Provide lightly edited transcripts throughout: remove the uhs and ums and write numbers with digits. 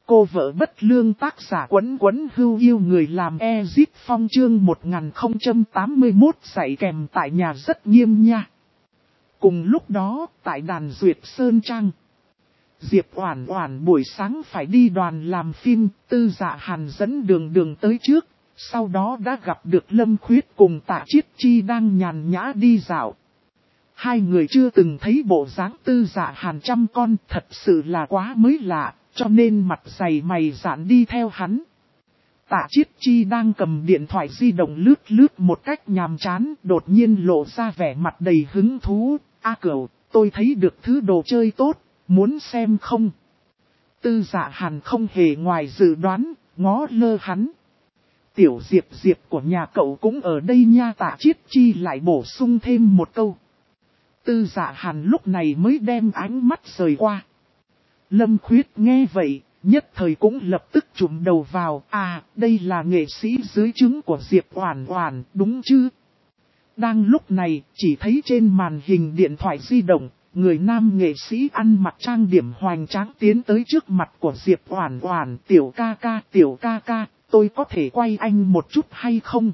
Cô vợ bất lương tác giả Quấn Quấn Hưu yêu người làm Ezip Phong chương 1081 dạy kèm tại nhà rất nghiêm nha. Cùng lúc đó, tại đàn Duyệt Sơn Trang, Diệp Oản Oản buổi sáng phải đi đoàn làm phim, Tư Dạ Hàn dẫn đường tới trước, sau đó đã gặp được Lâm Khuyết cùng Tạ Chiết Chi đang nhàn nhã đi dạo. Hai người chưa từng thấy bộ dáng Tư Dạ Hàn chăm con, thật sự là quá mới lạ, cho nên mặt dày mày dạn đi theo hắn. Tạ Chiết Chi đang cầm điện thoại di động lướt một cách nhàm chán, đột nhiên lộ ra vẻ mặt đầy hứng thú. A Cửu, tôi thấy được thứ đồ chơi tốt, muốn xem không? Tư Dạ Hàn không hề ngoài dự đoán, ngó lơ hắn. Tiểu Diệp của nhà cậu cũng ở đây nha. Tạ Chiết Chi lại bổ sung thêm một câu. Tư Dạ Hàn lúc này mới đem ánh mắt rời qua. Lâm Khuyết nghe vậy, nhất thời cũng lập tức trùm đầu vào. À, đây là nghệ sĩ dưới trướng của Diệp Oản Oản, đúng chứ? Đang lúc này, chỉ thấy trên màn hình điện thoại di động, người nam nghệ sĩ ăn mặc trang điểm hoành tráng tiến tới trước mặt của Diệp Oản Oản. Tiểu ca ca, tôi có thể quay anh một chút hay không?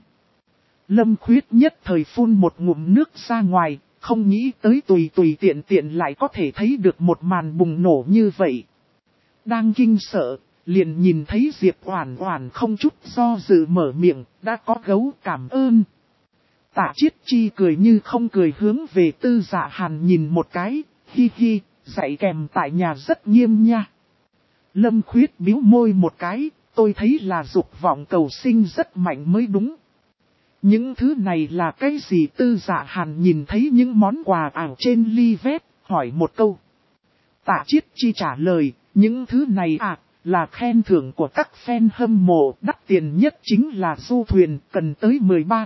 Lâm Khuyết nhất thời phun một ngụm nước ra ngoài, không nghĩ tới tùy tiện lại có thể thấy được một màn bùng nổ như vậy. Đang kinh sợ, liền nhìn thấy Diệp Oản Oản không chút do dự mở miệng, đã có gấu cảm ơn. Tạ Chiết Chi cười như không cười hướng về Tư Dạ Hàn nhìn một cái, hi hi, dạy kèm tại nhà rất nghiêm nha. Lâm Khuyết bĩu môi một cái, tôi thấy là dục vọng cầu sinh rất mạnh mới đúng. Những thứ này là cái gì? Tư Dạ Hàn nhìn thấy những món quà ảo trên ly vét, hỏi một câu. Tạ Chiết Chi trả lời, những thứ này là khen thưởng của các fan hâm mộ, đắt tiền nhất chính là du thuyền, cần tới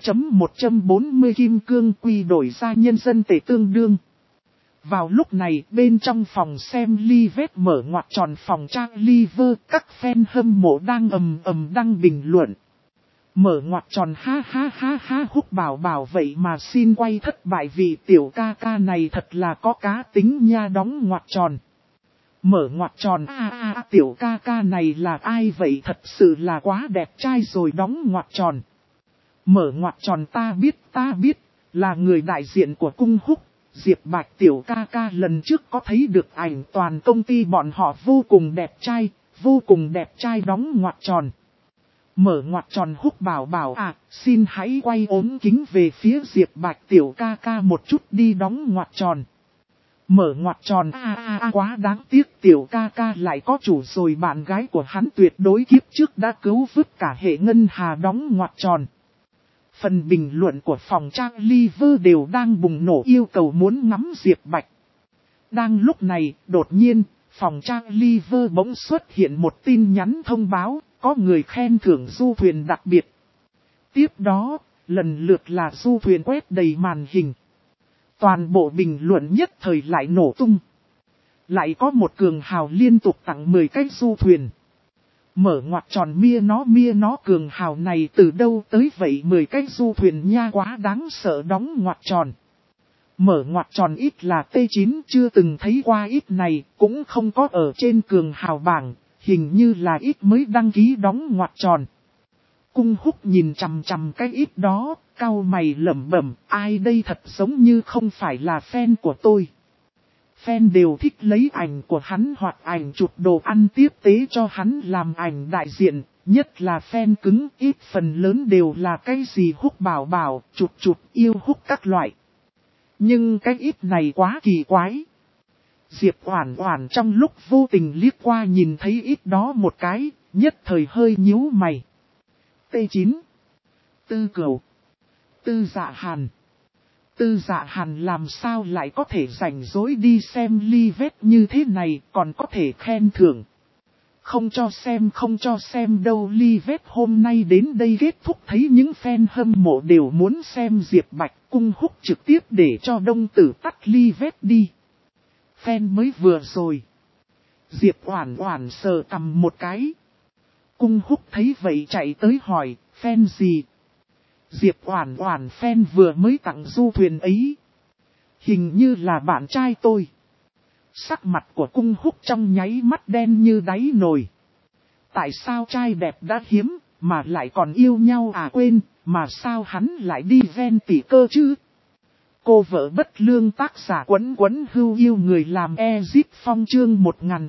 13.140 kim cương quy đổi ra nhân dân tệ tương đương. Vào lúc này, bên trong phòng xem ly vét mở ngoặc tròn phòng trang liver, các fan hâm mộ đang ầm đăng bình luận. Mở ngoặc tròn ha Húc bảo vậy mà xin quay thất bại vì tiểu ca này thật là có cá tính nha. Đóng ngoặc tròn. Mở ngoặc tròn tiểu ca này là ai vậy, thật sự là quá đẹp trai rồi. Đóng ngoặc tròn. Mở ngoặc tròn ta biết, là người đại diện của cung Húc, Diệp Bạch. Tiểu ca lần trước có thấy được ảnh toàn công ty bọn họ vô cùng đẹp trai. Đóng ngoặc tròn. Mở ngoặc tròn Húc bảo xin hãy quay ốm kính về phía Diệp Bạch tiểu ca một chút đi. Đóng ngoặc tròn. Mở ngoặc tròn quá đáng tiếc tiểu ca lại có chủ rồi, bạn gái của hắn tuyệt đối kiếp trước đã cứu vớt cả hệ ngân hà. Đóng ngoặc tròn. Phần bình luận của phòng trang liver đều đang bùng nổ yêu cầu muốn ngắm Diệp Bạch. Đang lúc này, đột nhiên, phòng trang liver bỗng xuất hiện một tin nhắn thông báo. Có người khen thưởng du thuyền đặc biệt. Tiếp đó, lần lượt là du thuyền quét đầy màn hình. Toàn bộ bình luận nhất thời lại nổ tung. Lại có một cường hào liên tục tặng 10 cái du thuyền. Mở ngoặc tròn mia nó cường hào này từ đâu tới vậy, 10 cái du thuyền nha, quá đáng sợ. Đóng ngoặc tròn. Mở ngoặc tròn ít là T9, chưa từng thấy qua ít này, cũng không có ở trên cường hào bảng. Hình như là ít mới đăng ký. Đóng ngoặc tròn. Cung Húc nhìn chằm cái ít đó, cau mày lẩm bẩm, ai đây, thật giống như không phải là fan của tôi. Fan đều thích lấy ảnh của hắn hoặc ảnh chụp đồ ăn tiếp tế cho hắn làm ảnh đại diện, nhất là fan cứng, ít phần lớn đều là cái gì Húc bảo, chụp yêu Húc các loại. Nhưng cái ít này quá kỳ quái. Diệp Oản Oản trong lúc vô tình liếc qua nhìn thấy ít đó một cái, nhất thời hơi nhíu mày. T9. Tư Cửu. Tư Dạ Hàn. Tư Dạ Hàn làm sao lại có thể rảnh rỗi đi xem ly vét như thế này, còn có thể khen thưởng. Không cho xem đâu. Ly vét hôm nay đến đây kết thúc, thấy những fan hâm mộ đều muốn xem Diệp Bạch. Cung Húc trực tiếp để cho đông tử tắt ly vét đi. Fan mới vừa rồi. Diệp Oản Oản sờ cằm một cái. Cung Húc thấy vậy chạy tới hỏi, fan gì? Diệp Oản Oản, fan vừa mới tặng du thuyền ấy. Hình như là bạn trai tôi. Sắc mặt của Cung Húc trong nháy mắt đen như đáy nồi. Tại sao trai đẹp đã hiếm, mà lại còn yêu nhau à quên, mà sao hắn lại đi ven tỉ cơ chứ? Cô vợ bất lương tác giả Quấn Quấn Hưu yêu người làm Ezip Phong chương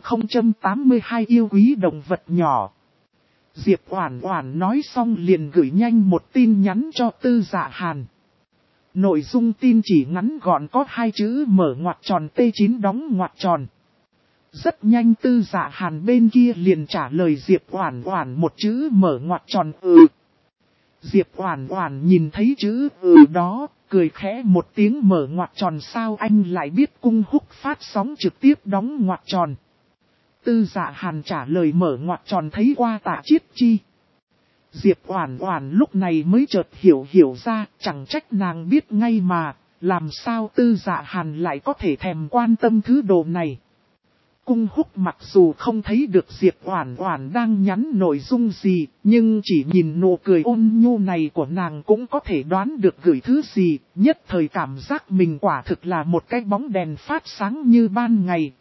1082 yêu quý động vật nhỏ. Diệp Oản Oản nói xong liền gửi nhanh một tin nhắn cho Tư Dạ Hàn. Nội dung tin chỉ ngắn gọn có 2 chữ mở ngoặc tròn T9 đóng ngoặc tròn. Rất nhanh Tư Dạ Hàn bên kia liền trả lời Diệp Oản Oản một chữ mở ngoặc tròn Diệp Oản Oản nhìn thấy chữ đó, cười khẽ một tiếng mở ngoặc tròn sao anh lại biết Cung Húc phát sóng trực tiếp đóng ngoặc tròn. Tư Dạ Hàn trả lời mở ngoặc tròn thấy qua Tạ Chiết Chi. Diệp Oản Oản lúc này mới chợt hiểu ra, chẳng trách nàng biết ngay mà, làm sao Tư Dạ Hàn lại có thể thèm quan tâm thứ đồ này. Cung Húc mặc dù không thấy được Diệp Oản Oản đang nhắn nội dung gì, nhưng chỉ nhìn nụ cười ôn nhu này của nàng cũng có thể đoán được gửi thứ gì, nhất thời cảm giác mình quả thực là một cái bóng đèn phát sáng như ban ngày,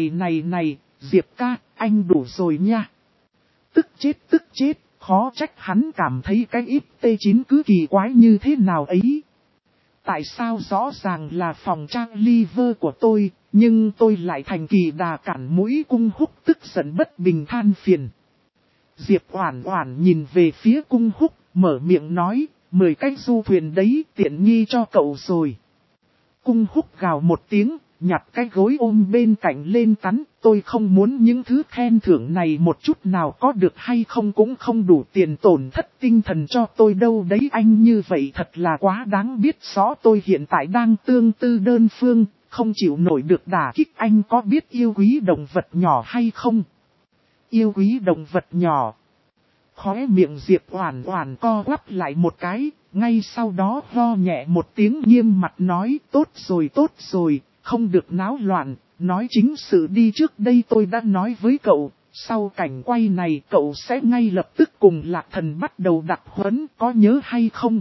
này, Diệp ca, anh đủ rồi nha. Tức chết, khó trách hắn cảm thấy cái ít T9 cứ kỳ quái như thế nào ấy. Tại sao rõ ràng là phòng trang liver của tôi, nhưng tôi lại thành kỳ đà cản mũi Cung Húc tức giận bất bình than phiền. Diệp Oản Oản nhìn về phía Cung Húc, mở miệng nói, 10 cái du thuyền đấy tiện nghi cho cậu rồi. Cung Húc gào một tiếng, nhặt cái gối ôm bên cạnh lên cắn, tôi không muốn những thứ khen thưởng này một chút nào có được hay không cũng không đủ tiền tổn thất tinh thần cho tôi đâu đấy anh như vậy thật là quá đáng biết rõ tôi hiện tại đang tương tư đơn phương, không chịu nổi được đả kích anh có biết yêu quý động vật nhỏ hay không? Yêu quý động vật nhỏ. Khóe miệng Diệp Oản Oản co quắp lại một cái, ngay sau đó ho nhẹ một tiếng nghiêm mặt nói tốt rồi. Không được náo loạn, nói chính sự đi trước đây tôi đã nói với cậu, sau cảnh quay này cậu sẽ ngay lập tức cùng Lạc Thần bắt đầu đặc huấn, có nhớ hay không?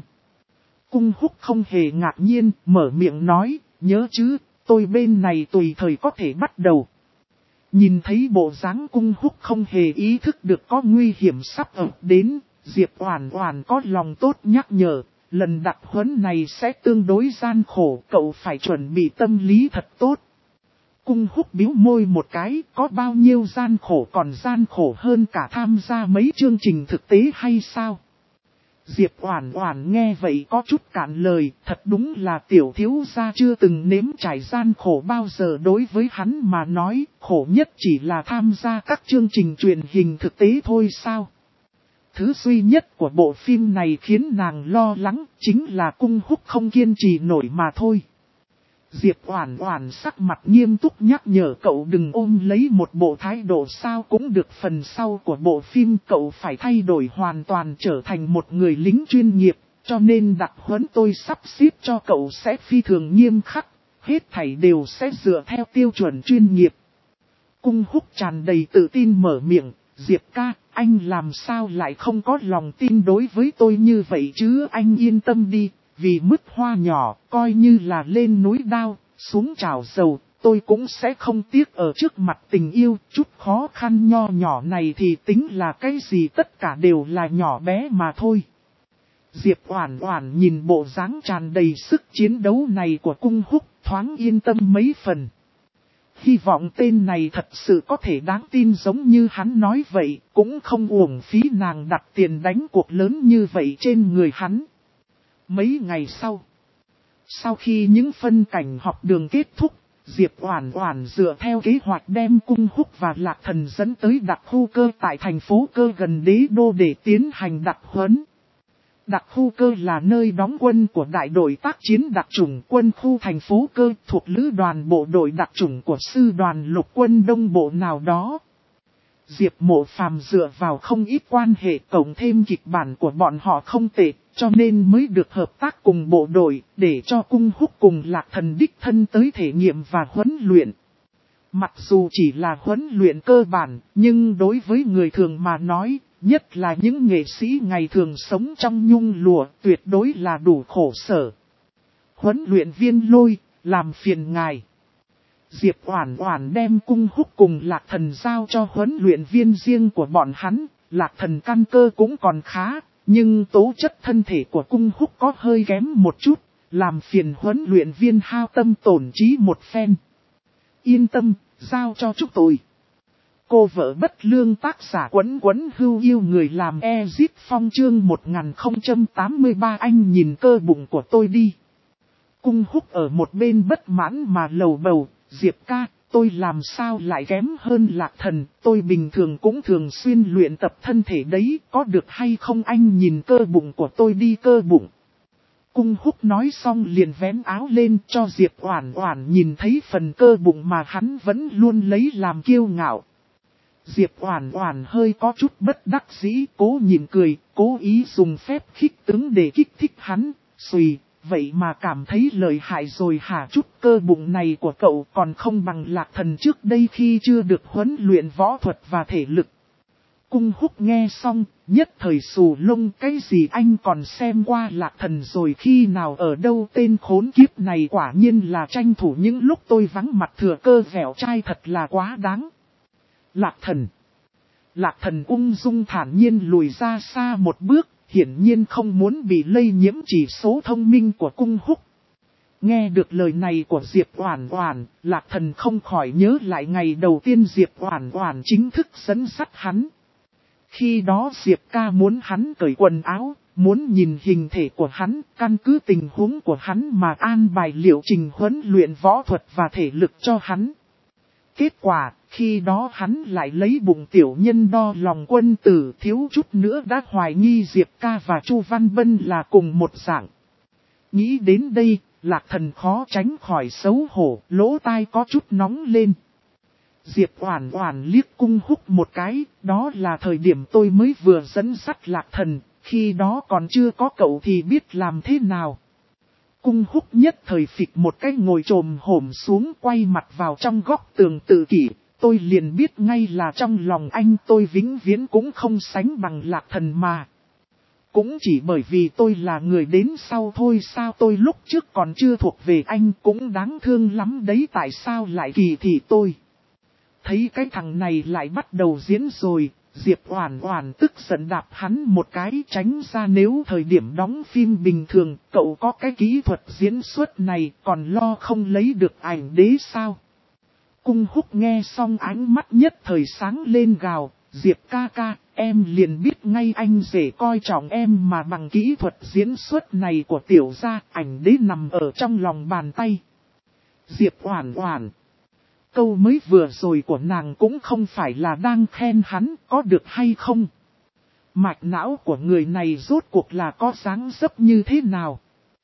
Cung Húc không hề ngạc nhiên, mở miệng nói, nhớ chứ, tôi bên này tùy thời có thể bắt đầu. Nhìn thấy bộ dáng Cung Húc không hề ý thức được có nguy hiểm sắp ập đến, Diệp Oản Oản có lòng tốt nhắc nhở. Lần đặc huấn này sẽ tương đối gian khổ, cậu phải chuẩn bị tâm lý thật tốt. Cung Húc bĩu môi một cái, có bao nhiêu gian khổ còn gian khổ hơn cả tham gia mấy chương trình thực tế hay sao? Diệp Oản Oản nghe vậy có chút cạn lời, thật đúng là tiểu thiếu gia chưa từng nếm trải gian khổ bao giờ đối với hắn mà nói, khổ nhất chỉ là tham gia các chương trình truyền hình thực tế thôi sao? Thứ duy nhất của bộ phim này khiến nàng lo lắng chính là Cung Húc không kiên trì nổi mà thôi. Diệp Oản Oản sắc mặt nghiêm túc nhắc nhở cậu đừng ôm lấy một bộ thái độ sao cũng được, phần sau của bộ phim cậu phải thay đổi hoàn toàn trở thành một người lính chuyên nghiệp, cho nên đặc huấn tôi sắp xếp cho cậu sẽ phi thường nghiêm khắc, hết thảy đều sẽ dựa theo tiêu chuẩn chuyên nghiệp. Cung Húc tràn đầy tự tin mở miệng, Diệp ca, anh làm sao lại không có lòng tin đối với tôi như vậy chứ, anh yên tâm đi, vì mứt hoa nhỏ, coi như là lên núi đao, xuống chảo dầu, tôi cũng sẽ không tiếc ở trước mặt tình yêu, chút khó khăn nho nhỏ này thì tính là cái gì, tất cả đều là nhỏ bé mà thôi. Diệp Oản Oản nhìn bộ dáng tràn đầy sức chiến đấu này của Cung Húc, thoáng yên tâm mấy phần. Hy vọng tên này thật sự có thể đáng tin giống như hắn nói vậy, cũng không uổng phí nàng đặt tiền đánh cuộc lớn như vậy trên người hắn. Mấy ngày sau khi những phân cảnh học đường kết thúc, Diệp Oản Oản dựa theo kế hoạch đem Cung Húc và Lạc Thần dẫn tới đặc khu cơ tại thành phố cơ gần đế đô để tiến hành đặc huấn. Đặc khu cơ là nơi đóng quân của đại đội tác chiến đặc chủng quân khu thành phố cơ thuộc lữ đoàn bộ đội đặc chủng của sư đoàn lục quân đông bộ nào đó. Diệp Mộ Phàm dựa vào không ít quan hệ cộng thêm kịch bản của bọn họ không tệ, cho nên mới được hợp tác cùng bộ đội để cho Cung Húc cùng Lạc Thần đích thân tới thể nghiệm và huấn luyện. Mặc dù chỉ là huấn luyện cơ bản, nhưng đối với người thường mà nói, nhất là những nghệ sĩ ngày thường sống trong nhung lụa, tuyệt đối là đủ khổ sở. Huấn luyện viên Lôi, làm phiền ngài. Diệp Oản Oản đem Cung Húc cùng Lạc Thần giao cho huấn luyện viên riêng của bọn hắn, Lạc Thần căn cơ cũng còn khá, nhưng tố chất thân thể của Cung Húc có hơi kém một chút, làm phiền huấn luyện viên hao tâm tổn trí một phen. Yên tâm, giao cho chúng tôi. Cô vợ bất lương tác giả Quấn Quấn Hưu yêu người làm Ezip Phong chương 1083 anh nhìn cơ bụng của tôi đi. Cung Húc ở một bên bất mãn mà lầu bầu, Diệp ca, tôi làm sao lại kém hơn Lạc Thần, tôi bình thường cũng thường xuyên luyện tập thân thể đấy, có được hay không anh nhìn cơ bụng của tôi đi cơ bụng. Cung Húc nói xong liền vén áo lên cho Diệp Oản Oản nhìn thấy phần cơ bụng mà hắn vẫn luôn lấy làm kiêu ngạo. Diệp Oản Oản hơi có chút bất đắc dĩ, cố nhịn cười, cố ý dùng phép khích tướng để kích thích hắn, xùy, vậy mà cảm thấy lợi hại rồi hả, chút cơ bụng này của cậu còn không bằng Lạc Thần trước đây khi chưa được huấn luyện võ thuật và thể lực. Cung Húc nghe xong, nhất thời xù lông, cái gì anh còn xem qua Lạc Thần rồi, khi nào ở đâu, tên khốn kiếp này quả nhiên là tranh thủ những lúc tôi vắng mặt thừa cơ dẻo trai, thật là quá đáng. Lạc Thần ung dung thản nhiên lùi ra xa một bước, hiển nhiên không muốn bị lây nhiễm chỉ số thông minh của Cung Húc. Nghe được lời này của Diệp Oản Oản, Lạc Thần không khỏi nhớ lại ngày đầu tiên Diệp Oản Oản chính thức dẫn dắt hắn. Khi đó Diệp ca muốn hắn cởi quần áo, muốn nhìn hình thể của hắn, căn cứ tình huống của hắn mà an bài liệu trình huấn luyện võ thuật và thể lực cho hắn. Kết quả, khi đó hắn lại lấy bụng tiểu nhân đo lòng quân tử, thiếu chút nữa đã hoài nghi Diệp ca và Chu Văn Bân là cùng một dạng. Nghĩ đến đây, Lạc Thần khó tránh khỏi xấu hổ, lỗ tai có chút nóng lên. Diệp Oản Oản liếc Cung Húc một cái, đó là thời điểm tôi mới vừa dẫn dắt Lạc Thần, khi đó còn chưa có cậu thì biết làm thế nào. Cung Húc nhất thời phịch một cái ngồi chồm hổm xuống, quay mặt vào trong góc tường tự kỷ, tôi liền biết ngay là trong lòng anh tôi vĩnh viễn cũng không sánh bằng Lạc Thần mà. Cũng chỉ bởi vì tôi là người đến sau thôi sao, tôi lúc trước còn chưa thuộc về anh, cũng đáng thương lắm đấy, tại sao lại kỳ thị tôi. Thấy cái thằng này lại bắt đầu diễn rồi, Diệp Oản Oản tức giận đạp hắn một cái tránh ra, nếu thời điểm đóng phim bình thường cậu có cái kỹ thuật diễn xuất này còn lo không lấy được ảnh đế sao. Cung Húc nghe xong ánh mắt nhất thời sáng lên gào, Diệp ca ca, em liền biết ngay anh rể coi trọng em mà, bằng kỹ thuật diễn xuất này của tiểu gia, ảnh đế nằm ở trong lòng bàn tay. Diệp Oản Oản, câu mới vừa rồi của nàng cũng không phải là đang khen hắn, có được hay không? Mạch não của người này rốt cuộc là có dáng dấp như thế nào?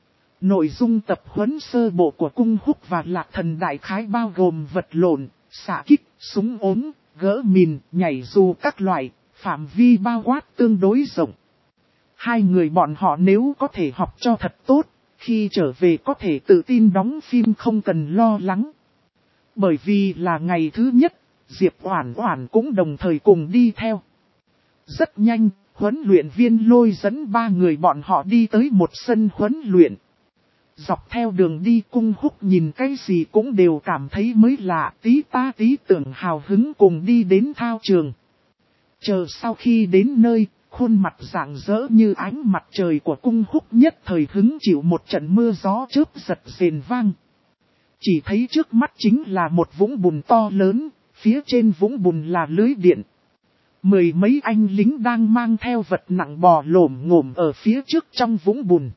Nội dung tập huấn sơ bộ của Cung Húc và Lạc Thần đại khái bao gồm vật lộn, xạ kích, súng ốm, gỡ mìn, nhảy dù các loại, phạm vi bao quát tương đối rộng. Hai người bọn họ nếu có thể học cho thật tốt, khi trở về có thể tự tin đóng phim không cần lo lắng. Bởi vì là ngày thứ nhất, Diệp Oản Oản cũng đồng thời cùng đi theo. Rất nhanh, huấn luyện viên Lôi dẫn ba người bọn họ đi tới một sân huấn luyện. Dọc theo đường đi, Cung Húc nhìn cái gì cũng đều cảm thấy mới lạ, tí ta tí tưởng hào hứng cùng đi đến thao trường. Chờ sau khi đến nơi, khuôn mặt rạng rỡ như ánh mặt trời của Cung Húc nhất thời hứng chịu một trận mưa gió chớp giật rền vang. Chỉ thấy trước mắt chính là một vũng bùn to lớn, phía trên vũng bùn là lưới điện. Mười mấy anh lính đang mang theo vật nặng bò lổm ngổm ở phía trước trong vũng bùn.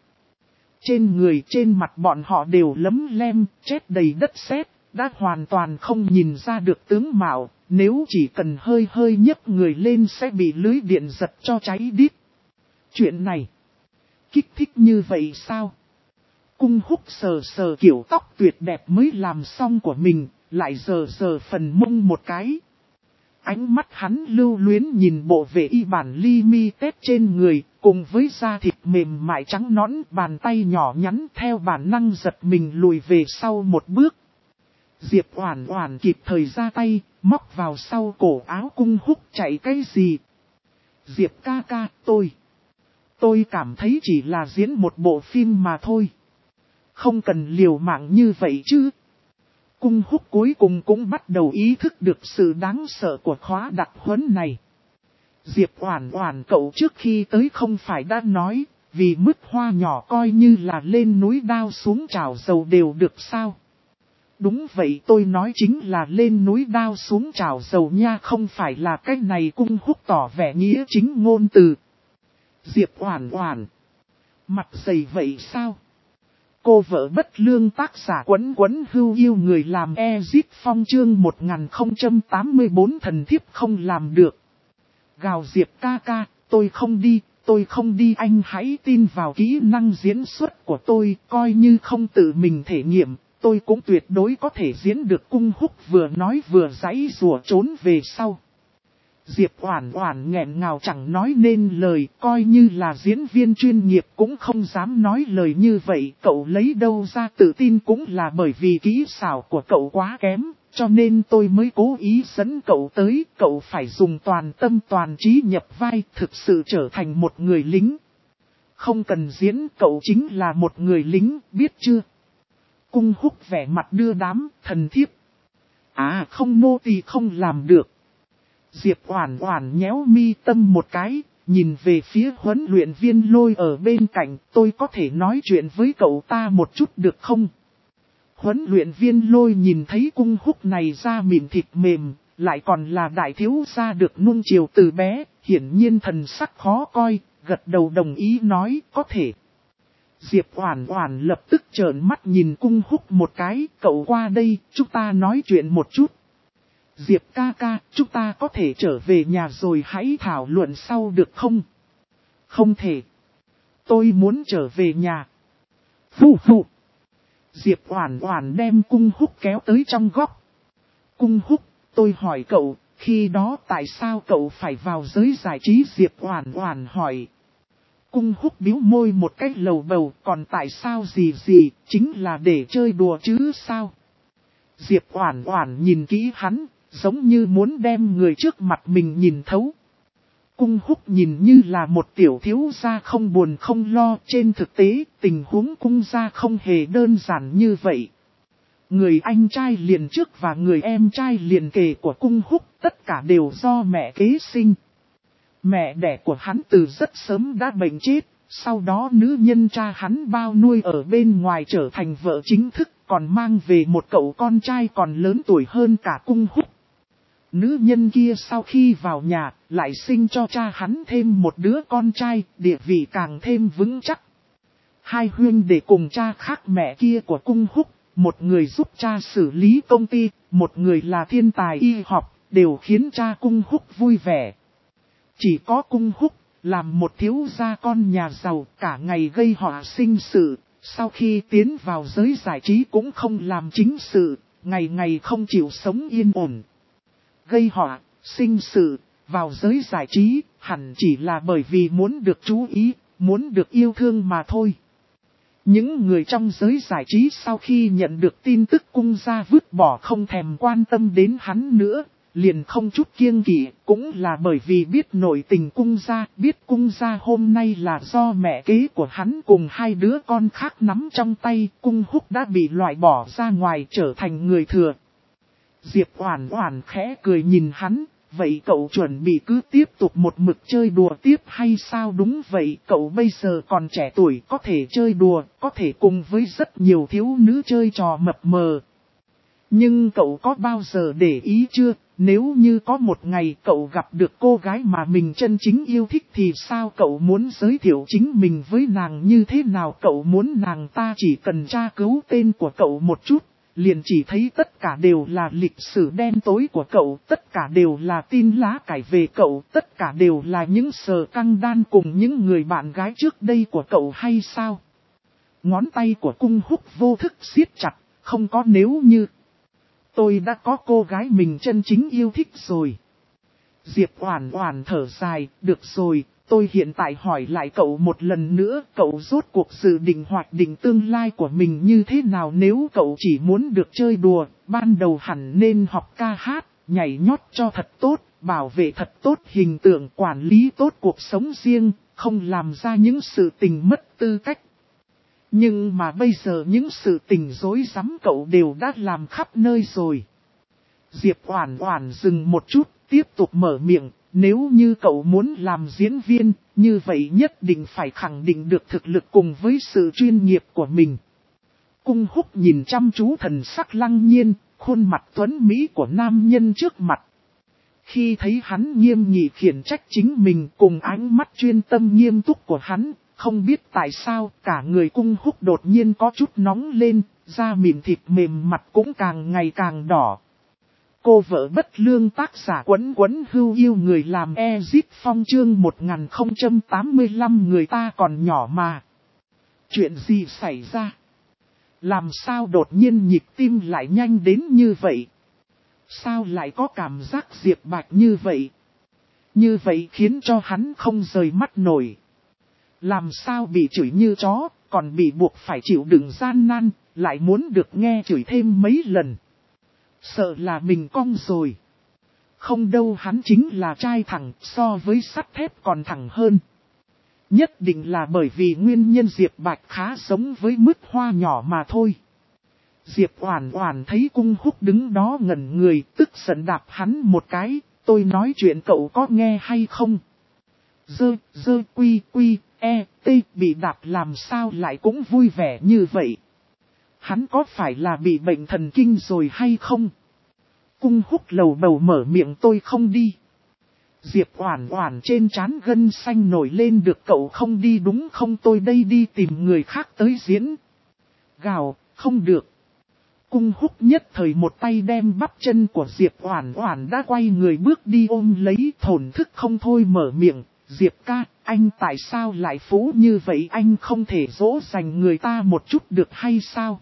Trên người trên mặt bọn họ đều lấm lem, chết đầy đất sét, đã hoàn toàn không nhìn ra được tướng mạo, nếu chỉ cần hơi hơi nhấc người lên sẽ bị lưới điện giật cho cháy đít. Chuyện này, kích thích như vậy sao? Cung Húc sờ sờ kiểu tóc tuyệt đẹp mới làm xong của mình, lại sờ phần mông một cái. Ánh mắt hắn lưu luyến nhìn bộ vệ y bản ly mi tết trên người, cùng với da thịt mềm mại trắng nõn, bàn tay nhỏ nhắn theo bản năng giật mình lùi về sau một bước. Diệp Oản Oản kịp thời ra tay, móc vào sau cổ áo Cung Húc, chạy cái gì? Diệp ca ca, tôi cảm thấy chỉ là diễn một bộ phim mà thôi. Không cần liều mạng như vậy chứ. Cung Húc cuối cùng cũng bắt đầu ý thức được sự đáng sợ của khóa đặc huấn này. Diệp Oản Oản cậu trước khi tới không phải đã nói, vì mứt hoa nhỏ coi như là lên núi đao xuống chảo dầu đều được sao? Đúng vậy, tôi nói chính là lên núi đao xuống chảo dầu nha, không phải là cái này. Cung Húc tỏ vẻ nghĩa chính ngôn từ. Diệp Oản Oản, mặt dày vậy sao? Cô vợ bất lương tác giả Quấn Quấn Hưu Yêu người làm Ezit Phong chương 1084 thần thiếp không làm được. Gào Diệp ca ca, tôi không đi, anh hãy tin vào kỹ năng diễn xuất của tôi, coi như không tự mình thể nghiệm, tôi cũng tuyệt đối có thể diễn được. Cung Húc vừa nói vừa giãy giụa trốn về sau. Diệp Oản Oản nghẹn ngào chẳng nói nên lời, coi như là diễn viên chuyên nghiệp cũng không dám nói lời như vậy. Cậu lấy đâu ra tự tin, cũng là bởi vì kỹ xảo của cậu quá kém, cho nên tôi mới cố ý dẫn cậu tới. Cậu phải dùng toàn tâm toàn trí nhập vai, thực sự trở thành một người lính. Không cần diễn, cậu chính là một người lính, biết chưa? Cung Húc vẻ mặt đưa đám, thần thiếp. À không, nô tỳ không làm được. Diệp Oản Oản nhéo mi tâm một cái, nhìn về phía huấn luyện viên Lôi ở bên cạnh, tôi có thể nói chuyện với cậu ta một chút được không? Huấn luyện viên Lôi nhìn thấy Cung Húc này da mịn thịt mềm, lại còn là đại thiếu gia được nuông chiều từ bé, hiển nhiên thần sắc khó coi, gật đầu đồng ý nói có thể. Diệp Oản Oản lập tức trợn mắt nhìn Cung Húc một cái, cậu qua đây, chúng ta nói chuyện một chút. Diệp ca ca, chúng ta có thể trở về nhà rồi hãy thảo luận sau được không? Không thể. Tôi muốn trở về nhà. Phù phù. Diệp Oản Oản đem Cung Húc kéo tới trong góc. Cung Húc, tôi hỏi cậu, khi đó tại sao cậu phải vào giới giải trí? Diệp Oản Oản hỏi. Cung Húc bĩu môi một cách lầu bầu, còn tại sao gì, chính là để chơi đùa chứ sao? Diệp Oản Oản nhìn kỹ hắn, giống như muốn đem người trước mặt mình nhìn thấu. Cung Húc nhìn như là một tiểu thiếu gia không buồn không lo, trên thực tế tình huống cung gia không hề đơn giản như vậy. Người anh trai liền trước và người em trai liền kề của Cung Húc tất cả đều do mẹ kế sinh. Mẹ đẻ của hắn từ rất sớm đã bệnh chết, sau đó nữ nhân cha hắn bao nuôi ở bên ngoài trở thành vợ chính thức, còn mang về một cậu con trai còn lớn tuổi hơn cả Cung Húc. Nữ nhân kia sau khi vào nhà, lại sinh cho cha hắn thêm một đứa con trai, địa vị càng thêm vững chắc. Hai huynh đệ cùng cha khác mẹ kia của Cung Húc, một người giúp cha xử lý công ty, một người là thiên tài y học, đều khiến cha Cung Húc vui vẻ. Chỉ có Cung Húc, làm một thiếu gia con nhà giàu, cả ngày gây họa sinh sự, sau khi tiến vào giới giải trí cũng không làm chính sự, ngày ngày không chịu sống yên ổn. Gây họa, sinh sự, vào giới giải trí, hẳn chỉ là bởi vì muốn được chú ý, muốn được yêu thương mà thôi. Những người trong giới giải trí sau khi nhận được tin tức cung gia vứt bỏ không thèm quan tâm đến hắn nữa, liền không chút kiêng kỵ, cũng là bởi vì biết nội tình cung gia, biết cung gia hôm nay là do mẹ kế của hắn cùng hai đứa con khác nắm trong tay, Cung Húc đã bị loại bỏ ra ngoài trở thành người thừa. Diệp Oản Oản khẽ cười nhìn hắn, vậy cậu chuẩn bị cứ tiếp tục một mực chơi đùa tiếp hay sao? Đúng vậy, cậu bây giờ còn trẻ tuổi, có thể chơi đùa, có thể cùng với rất nhiều thiếu nữ chơi trò mập mờ. Nhưng cậu có bao giờ để ý chưa, nếu như có một ngày cậu gặp được cô gái mà mình chân chính yêu thích thì sao? Cậu muốn giới thiệu chính mình với nàng như thế nào? Cậu muốn nàng ta chỉ cần tra cứu tên của cậu một chút, liền chỉ thấy tất cả đều là lịch sử đen tối của cậu, tất cả đều là tin lá cải về cậu, tất cả đều là những sờ căng đan cùng những người bạn gái trước đây của cậu hay sao? Ngón tay của Cung Húc vô thức siết chặt, không có nếu như. Tôi đã có cô gái mình chân chính yêu thích rồi. Diệp Oản Oản thở dài, được rồi, tôi hiện tại hỏi lại cậu một lần nữa, cậu rốt cuộc dự định hoạch định tương lai của mình như thế nào? Nếu cậu chỉ muốn được chơi đùa, ban đầu hẳn nên học ca hát, nhảy nhót cho thật tốt, bảo vệ thật tốt hình tượng, quản lý tốt cuộc sống riêng, không làm ra những sự tình mất tư cách. Nhưng mà bây giờ những sự tình rối rắm cậu đều đã làm khắp nơi rồi. Diệp Oản Oản dừng một chút, tiếp tục mở miệng, nếu như cậu muốn làm diễn viên, như vậy nhất định phải khẳng định được thực lực cùng với sự chuyên nghiệp của mình. Cung Húc nhìn chăm chú thần sắc Lăng Nhiên, khuôn mặt tuấn mỹ của nam nhân trước mặt. Khi thấy hắn nghiêm nghị khiển trách chính mình cùng ánh mắt chuyên tâm nghiêm túc của hắn, không biết tại sao cả người Cung Húc đột nhiên có chút nóng lên, da mịn thịt mềm mặt cũng càng ngày càng đỏ. Cô vợ bất lương tác giả Quấn Quấn Hưu yêu người làm Ezip Phong chương 1085 người ta còn nhỏ mà. Chuyện gì xảy ra? Làm sao đột nhiên nhịp tim lại nhanh đến như vậy? Sao lại có cảm giác Diệp Bạch như vậy? Như vậy khiến cho hắn không rời mắt nổi. Làm sao bị chửi như chó, còn bị buộc phải chịu đựng gian nan, lại muốn được nghe chửi thêm mấy lần. Sợ là mình cong rồi. Không đâu, hắn chính là trai thẳng, so với sắt thép còn thẳng hơn. Nhất định là bởi vì nguyên nhân Diệp Bạch khá giống với mứt hoa nhỏ mà thôi. Diệp Oản Oản thấy Cung Húc đứng đó ngẩn người, tức giận đạp hắn một cái, tôi nói chuyện cậu có nghe hay không? Quy bị đạp làm sao lại cũng vui vẻ như vậy? Hắn có phải là bị bệnh thần kinh rồi hay không? Cung Húc lầu bầu mở miệng, tôi không đi. Diệp Oản Oản trên trán gân xanh nổi lên, được cậu không đi đúng không, tôi đây đi tìm người khác tới diễn. Gào, không được. Cung Húc nhất thời một tay đem bắp chân của Diệp Oản Oản đã quay người bước đi ôm lấy, thổn thức không thôi mở miệng, Diệp ca, anh tại sao lại phú như vậy, anh không thể dỗ dành người ta một chút được hay sao?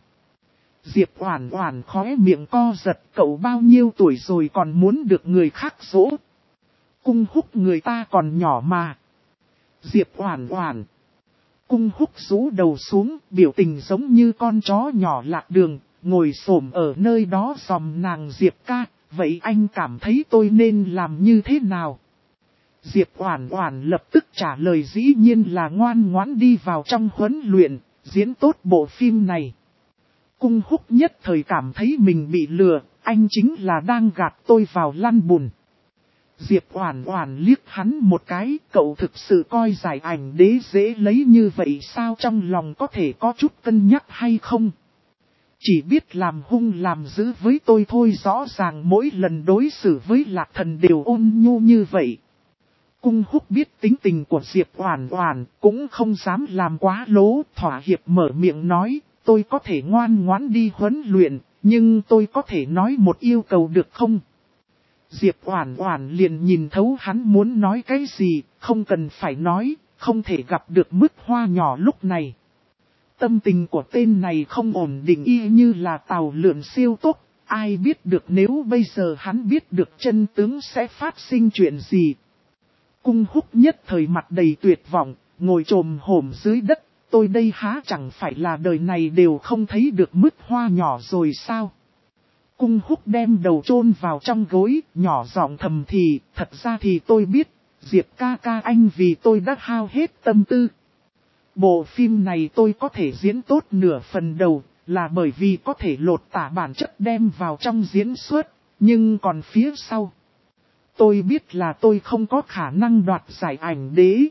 Diệp Oản Oản khóe miệng co giật, cậu bao nhiêu tuổi rồi còn muốn được người khác dỗ? Cung Húc người ta còn nhỏ mà. Diệp Oản Oản. Cung Húc rũ đầu xuống, biểu tình giống như con chó nhỏ lạc đường, ngồi xổm ở nơi đó dòm nàng. Diệp ca, vậy anh cảm thấy tôi nên làm như thế nào? Diệp Oản Oản lập tức trả lời, dĩ nhiên là ngoan ngoãn đi vào trong huấn luyện, diễn tốt bộ phim này. Cung Húc nhất thời cảm thấy mình bị lừa, anh chính là đang gạt tôi vào lăn bùn. Diệp Oản Oản liếc hắn một cái, cậu thực sự coi giải ảnh đế dễ lấy như vậy sao, trong lòng có thể có chút cân nhắc hay không? Chỉ biết làm hung làm dữ với tôi thôi, rõ ràng mỗi lần đối xử với Lạc Thần đều ôn nhu như vậy. Cung Húc biết tính tình của Diệp Oản Oản, cũng không dám làm quá lố, thỏa hiệp mở miệng nói, tôi có thể ngoan ngoãn đi huấn luyện, nhưng tôi có thể nói một yêu cầu được không? Diệp Oản Oản liền nhìn thấu hắn muốn nói cái gì, không cần phải nói, không thể gặp được mứt hoa nhỏ lúc này. Tâm tình của tên này không ổn định y như là tàu lượn siêu tốc, ai biết được nếu bây giờ hắn biết được chân tướng sẽ phát sinh chuyện gì. Cung Húc nhất thời mặt đầy tuyệt vọng, ngồi chồm hổm dưới đất, tôi đây há chẳng phải là đời này đều không thấy được mứt hoa nhỏ rồi sao? Cung Húc đem đầu chôn vào trong gối, nhỏ giọng thầm thì, thật ra thì tôi biết, Diệp ca ca anh vì tôi đã hao hết tâm tư. Bộ phim này tôi có thể diễn tốt nửa phần đầu, là bởi vì có thể lột tả bản chất đem vào trong diễn xuất, nhưng còn phía sau. Tôi biết là tôi không có khả năng đoạt giải ảnh đế.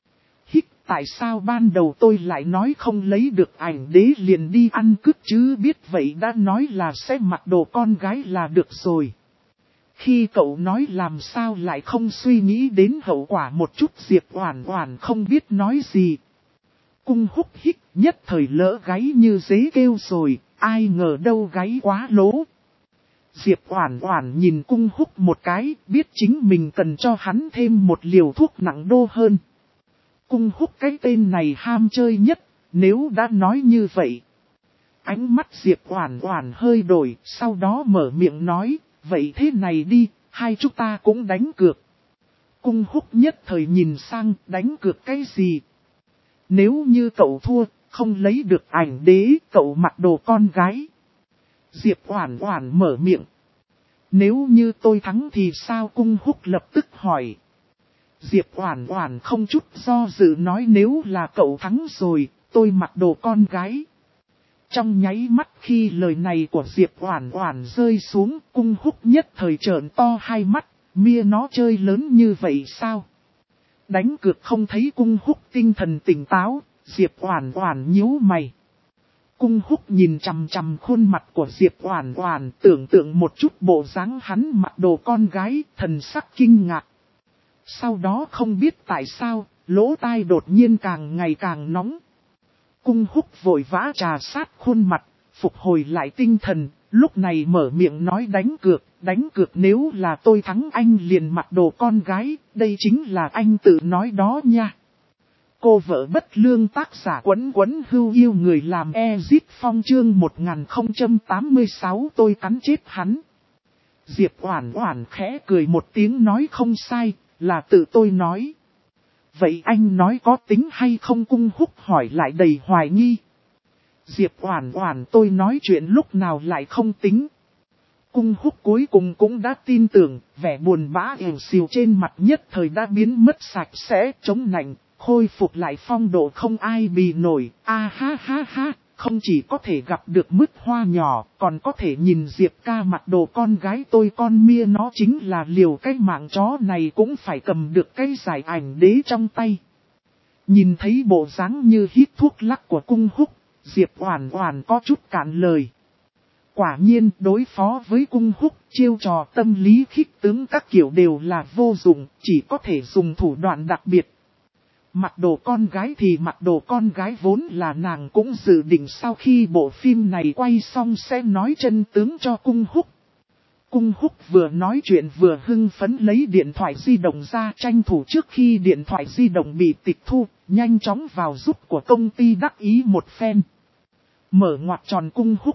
Tại sao ban đầu tôi lại nói không lấy được ảnh đế liền đi ăn cướp chứ, biết vậy đã nói là sẽ mặc đồ con gái là được rồi. Khi cậu nói làm sao lại không suy nghĩ đến hậu quả một chút, Diệp Oản Oản không biết nói gì. Cung Húc hít nhất thời lỡ gáy như dế kêu rồi, ai ngờ đâu gáy quá lố. Diệp Oản Oản nhìn Cung Húc một cái, biết chính mình cần cho hắn thêm một liều thuốc nặng đô hơn. Cung Húc cái tên này ham chơi nhất, nếu đã nói như vậy. Ánh mắt Diệp Oản Oản hơi đổi, sau đó mở miệng nói, vậy thế này đi, hai chúng ta cũng đánh cược. Cung Húc nhất thời nhìn sang, đánh cược cái gì? Nếu như cậu thua, không lấy được ảnh đế, cậu mặc đồ con gái. Diệp Oản Oản mở miệng. Nếu như tôi thắng thì sao? Cung Húc lập tức hỏi. Diệp Oản Oản không chút do dự nói, nếu là cậu thắng rồi, tôi mặc đồ con gái. Trong nháy mắt khi lời này của Diệp Oản Oản rơi xuống, Cung Húc nhất thời trợn to hai mắt, mia nó chơi lớn như vậy sao? Đánh cược không thấy Cung Húc tinh thần tỉnh táo, Diệp Oản Oản nhíu mày. Cung Húc nhìn chằm chằm khuôn mặt của Diệp Oản Oản, tưởng tượng một chút bộ dáng hắn mặc đồ con gái, thần sắc kinh ngạc. Sau đó không biết tại sao, lỗ tai đột nhiên càng ngày càng nóng. Cung Húc vội vã trà sát khuôn mặt, phục hồi lại tinh thần, lúc này mở miệng nói đánh cược nếu là tôi thắng anh liền mặc đồ con gái, đây chính là anh tự nói đó nha. Cô vợ bất lương tác giả Quấn Quấn Hưu yêu người làm Ezit Phong chương 1086 tôi cắn chết hắn. Diệp Oản Oản khẽ cười một tiếng nói không sai, là tự tôi nói. Vậy anh nói có tính hay không? Cung Húc hỏi lại đầy hoài nghi. Diệp Oản Oản tôi nói chuyện lúc nào lại không tính. Cung Húc cuối cùng cũng đã tin tưởng, vẻ buồn bã ỉu xìu trên mặt nhất thời đã biến mất sạch sẽ, chống nạnh, khôi phục lại phong độ không ai bì nổi. Ha ha, không chỉ có thể gặp được mứt hoa nhỏ, còn có thể nhìn Diệp ca mặc đồ con gái tôi con mia nó chính là liều cái mạng chó này cũng phải cầm được cái giải ảnh đế trong tay. Nhìn thấy bộ dáng như hít thuốc lắc của Cung Húc, Diệp Oản Oản có chút cạn lời. Quả nhiên đối phó với Cung Húc, chiêu trò tâm lý khích tướng các kiểu đều là vô dụng, chỉ có thể dùng thủ đoạn đặc biệt. Mặc đồ con gái thì mặc đồ con gái vốn là nàng cũng dự định sau khi bộ phim này quay xong sẽ nói chân tướng cho Cung Húc. Cung Húc vừa nói chuyện vừa hưng phấn lấy điện thoại di động ra tranh thủ trước khi điện thoại di động bị tịch thu, nhanh chóng vào giúp của công ty đắc ý một phen. Mở ngoặc tròn Cung Húc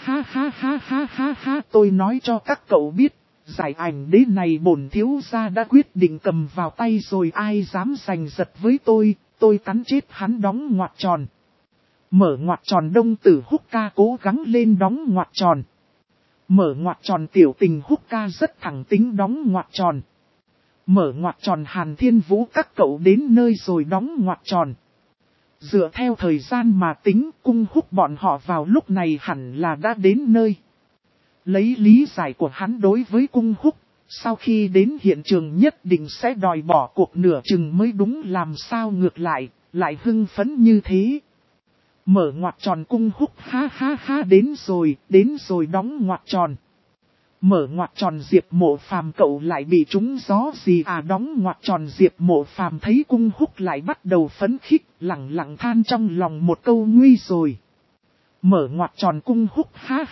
ha tôi nói cho các cậu biết, giải ảnh đế này bổn thiếu gia đã quyết định cầm vào tay rồi ai dám giành giật với tôi cắn chết hắn đóng ngoặc tròn. Mở ngoặc tròn Đông Tử Húc ca cố gắng lên đóng ngoặc tròn. Mở ngoặc tròn Tiểu Tình Húc ca rất thẳng tính đóng ngoặc tròn. Mở ngoặc tròn Hàn Thiên Vũ các cậu đến nơi rồi đóng ngoặc tròn. Dựa theo thời gian mà tính Cung Húc bọn họ vào lúc này hẳn là đã đến nơi. Lấy lý giải của hắn đối với Cung Húc, sau khi đến hiện trường nhất định sẽ đòi bỏ cuộc nửa chừng mới đúng làm sao ngược lại hưng phấn như thế. Mở ngoặc tròn Cung Húc ha đến rồi đóng ngoặc tròn. Mở ngoặc tròn Diệp Mộ Phàm cậu lại bị trúng gió gì à đóng ngoặc tròn Diệp Mộ Phàm thấy Cung Húc lại bắt đầu phấn khích, lặng lặng than trong lòng một câu nguy rồi. Mở ngoặc tròn Cung Húc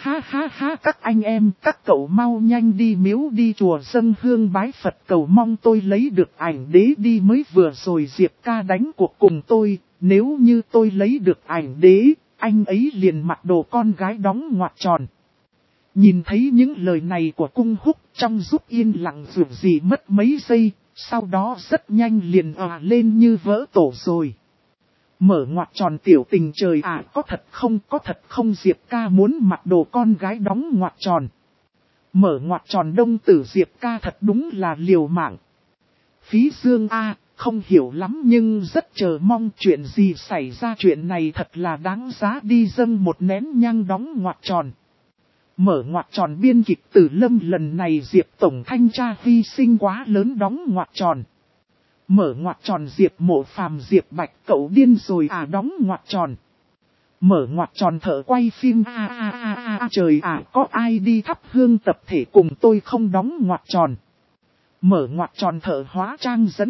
ha các anh em các cậu mau nhanh đi miếu đi chùa dâng hương bái Phật cầu mong tôi lấy được ảnh đế đi mới vừa rồi Diệp ca đánh cuộc cùng tôi, nếu như tôi lấy được ảnh đế, anh ấy liền mặc đồ con gái đóng ngoặc tròn. Nhìn thấy những lời này của Cung Húc trong giúp yên lặng dù gì mất mấy giây, sau đó rất nhanh liền lên như vỡ tổ rồi. Mở ngoặc tròn Tiểu Tình trời ạ có thật không Diệp ca muốn mặc đồ con gái đóng ngoặc tròn. Mở ngoặc tròn Đông Tử Diệp ca thật đúng là liều mạng. Phí Dương không hiểu lắm nhưng rất chờ mong chuyện gì xảy ra chuyện này thật là đáng giá đi dâng một nén nhang đóng ngoặc tròn. Mở ngoặc tròn biên kịch Tử Lâm lần này Diệp Tổng Thanh tra hy sinh quá lớn đóng ngoặc tròn. Mở ngoặc tròn Diệp Mộ Phàm Diệp Bạch cậu điên rồi đóng ngoặc tròn. Mở ngoặc tròn thợ quay phim trời có ai đi thắp hương tập thể cùng tôi không đóng ngoặc tròn. Mở ngoặc tròn thợ hóa trang dẫn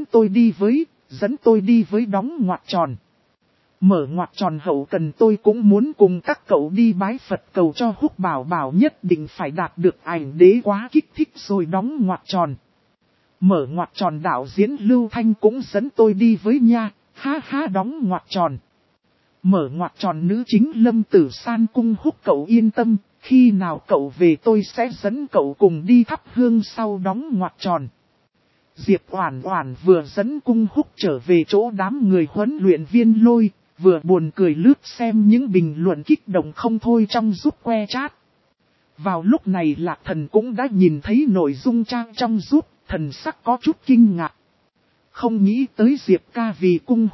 tôi đi với đóng ngoặc tròn. Mở ngoặc tròn hậu cần tôi cũng muốn cùng các cậu đi bái Phật cầu cho Húc Bảo Bảo nhất định phải đạt được ảnh đế quá kích thích rồi đóng ngoặc tròn. Mở ngoặc tròn đạo diễn Lưu Thanh cũng dẫn tôi đi với nha, ha đóng ngoặc tròn. Mở ngoặc tròn nữ chính Lâm Tử San Cung Húc cậu yên tâm, khi nào cậu về tôi sẽ dẫn cậu cùng đi thắp hương sau đóng ngoặc tròn. Diệp Oản Oản vừa dẫn Cung Húc trở về chỗ đám người huấn luyện viên Lôi, vừa buồn cười lướt xem những bình luận kích động không thôi trong giúp que chat. Vào lúc này Lạc Thần cũng đã nhìn thấy nội dung trang trong giúp, thần sắc có chút kinh ngạc. Không nghĩ tới Diệp ca vì Cung Húc,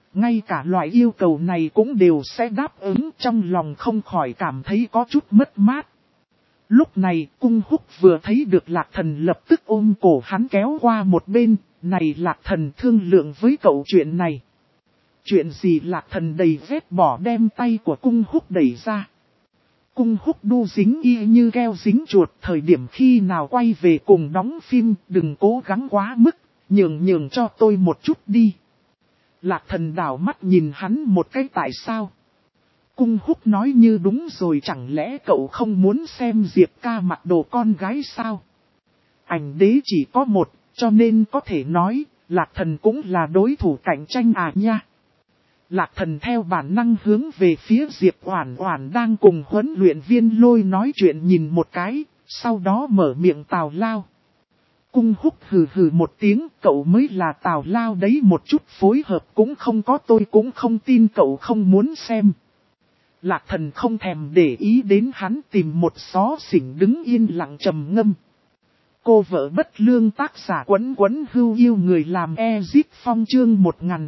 ngay cả loại yêu cầu này cũng đều sẽ đáp ứng, trong lòng không khỏi cảm thấy có chút mất mát. Lúc này Cung Húc vừa thấy được Lạc Thần lập tức ôm cổ hắn kéo qua một bên, này Lạc Thần thương lượng với cậu chuyện này. Chuyện gì? Lạc Thần đầy vết bỏ đem tay của Cung Húc đẩy ra. Cung Húc đu dính y như keo dính chuột, thời điểm khi nào quay về cùng đóng phim, đừng cố gắng quá mức, nhường cho tôi một chút đi. Lạc Thần đảo mắt nhìn hắn một cái tại sao? Cung Húc nói như đúng rồi, chẳng lẽ cậu không muốn xem Diệp ca mặc đồ con gái sao? Ảnh đế chỉ có một, cho nên có thể nói, Lạc Thần cũng là đối thủ cạnh tranh à nha. Lạc Thần theo bản năng hướng về phía Diệp Oản Oản đang cùng huấn luyện viên Lôi nói chuyện nhìn một cái, sau đó mở miệng tào lao. Cung Húc hừ hừ một tiếng, cậu mới là tào lao đấy, một chút phối hợp cũng không có, tôi cũng không tin cậu không muốn xem. Lạc Thần không thèm để ý đến hắn, tìm một xó xỉnh đứng yên lặng trầm ngâm. Cô vợ bất lương, tác giả Quấn Quấn Hưu Yêu, người làm Ezit Phong, chương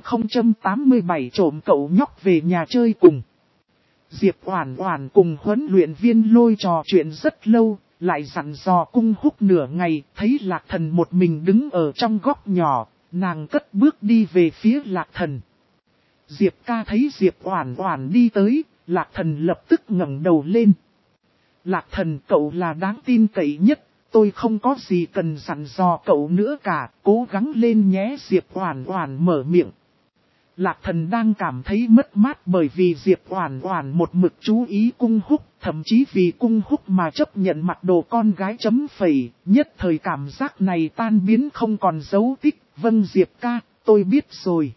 1087 trộm cậu nhóc về nhà chơi cùng. Diệp Oản Oản cùng huấn luyện viên Lôi trò chuyện rất lâu, lại dặn dò Cung Húc nửa ngày, thấy Lạc Thần một mình đứng ở trong góc nhỏ, nàng cất bước đi về phía Lạc Thần. Diệp ca thấy Diệp Oản Oản đi tới, Lạc Thần lập tức ngẩng đầu lên. Lạc Thần, cậu là đáng tin cậy nhất, tôi không có gì cần dặn dò cậu nữa cả, cố gắng lên nhé. Diệp Oản Oản mở miệng. Lạc Thần đang cảm thấy mất mát bởi vì Diệp Oản Oản một mực chú ý Cung Húc, thậm chí vì Cung Húc mà chấp nhận mặc đồ con gái chấm phẩy, nhất thời cảm giác này tan biến không còn dấu tích. Vâng Diệp ca, tôi biết rồi.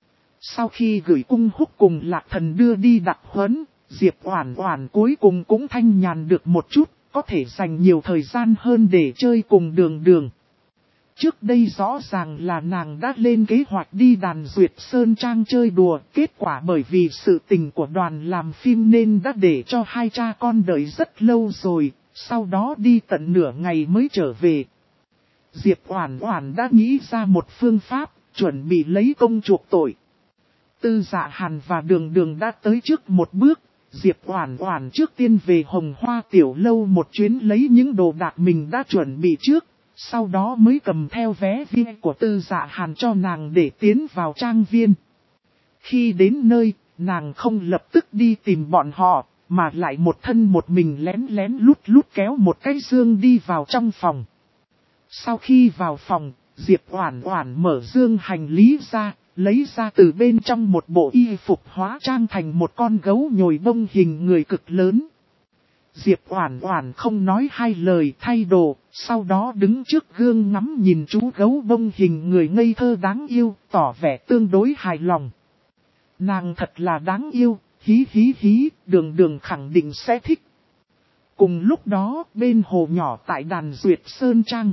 Sau khi gửi Cung Húc cùng Lạc Thần đưa đi đặc huấn, Diệp Oản Oản cuối cùng cũng thanh nhàn được một chút, có thể dành nhiều thời gian hơn để chơi cùng Đường Đường. Trước đây rõ ràng là nàng đã lên kế hoạch đi Đàn Duyệt Sơn Trang chơi đùa, kết quả bởi vì sự tình của đoàn làm phim nên đã để cho hai cha con đợi rất lâu rồi, sau đó đi tận nửa ngày mới trở về. Diệp Oản Oản đã nghĩ ra một phương pháp, chuẩn bị lấy công chuộc tội. Tư Dạ Hàn và Đường Đường đã tới trước một bước, Diệp Oản Oản trước tiên về Hồng Hoa Tiểu Lâu một chuyến lấy những đồ đạc mình đã chuẩn bị trước, sau đó mới cầm theo vé viên của Tư Dạ Hàn cho nàng để tiến vào trang viên. Khi đến nơi, nàng không lập tức đi tìm bọn họ, mà lại một thân một mình lén lén lút lút kéo một cái dương đi vào trong phòng. Sau khi vào phòng, Diệp Oản Oản mở dương hành lý ra, lấy ra từ bên trong một bộ y phục hóa trang thành một con gấu nhồi bông hình người cực lớn. Diệp Oản Oản không nói hai lời thay đồ, sau đó đứng trước gương ngắm nhìn chú gấu bông hình người ngây thơ đáng yêu, tỏ vẻ tương đối hài lòng. Nàng thật là đáng yêu, hí hí hí, Đường Đường khẳng định sẽ thích. Cùng lúc đó, bên hồ nhỏ tại Đàn Duyệt Sơn Trang,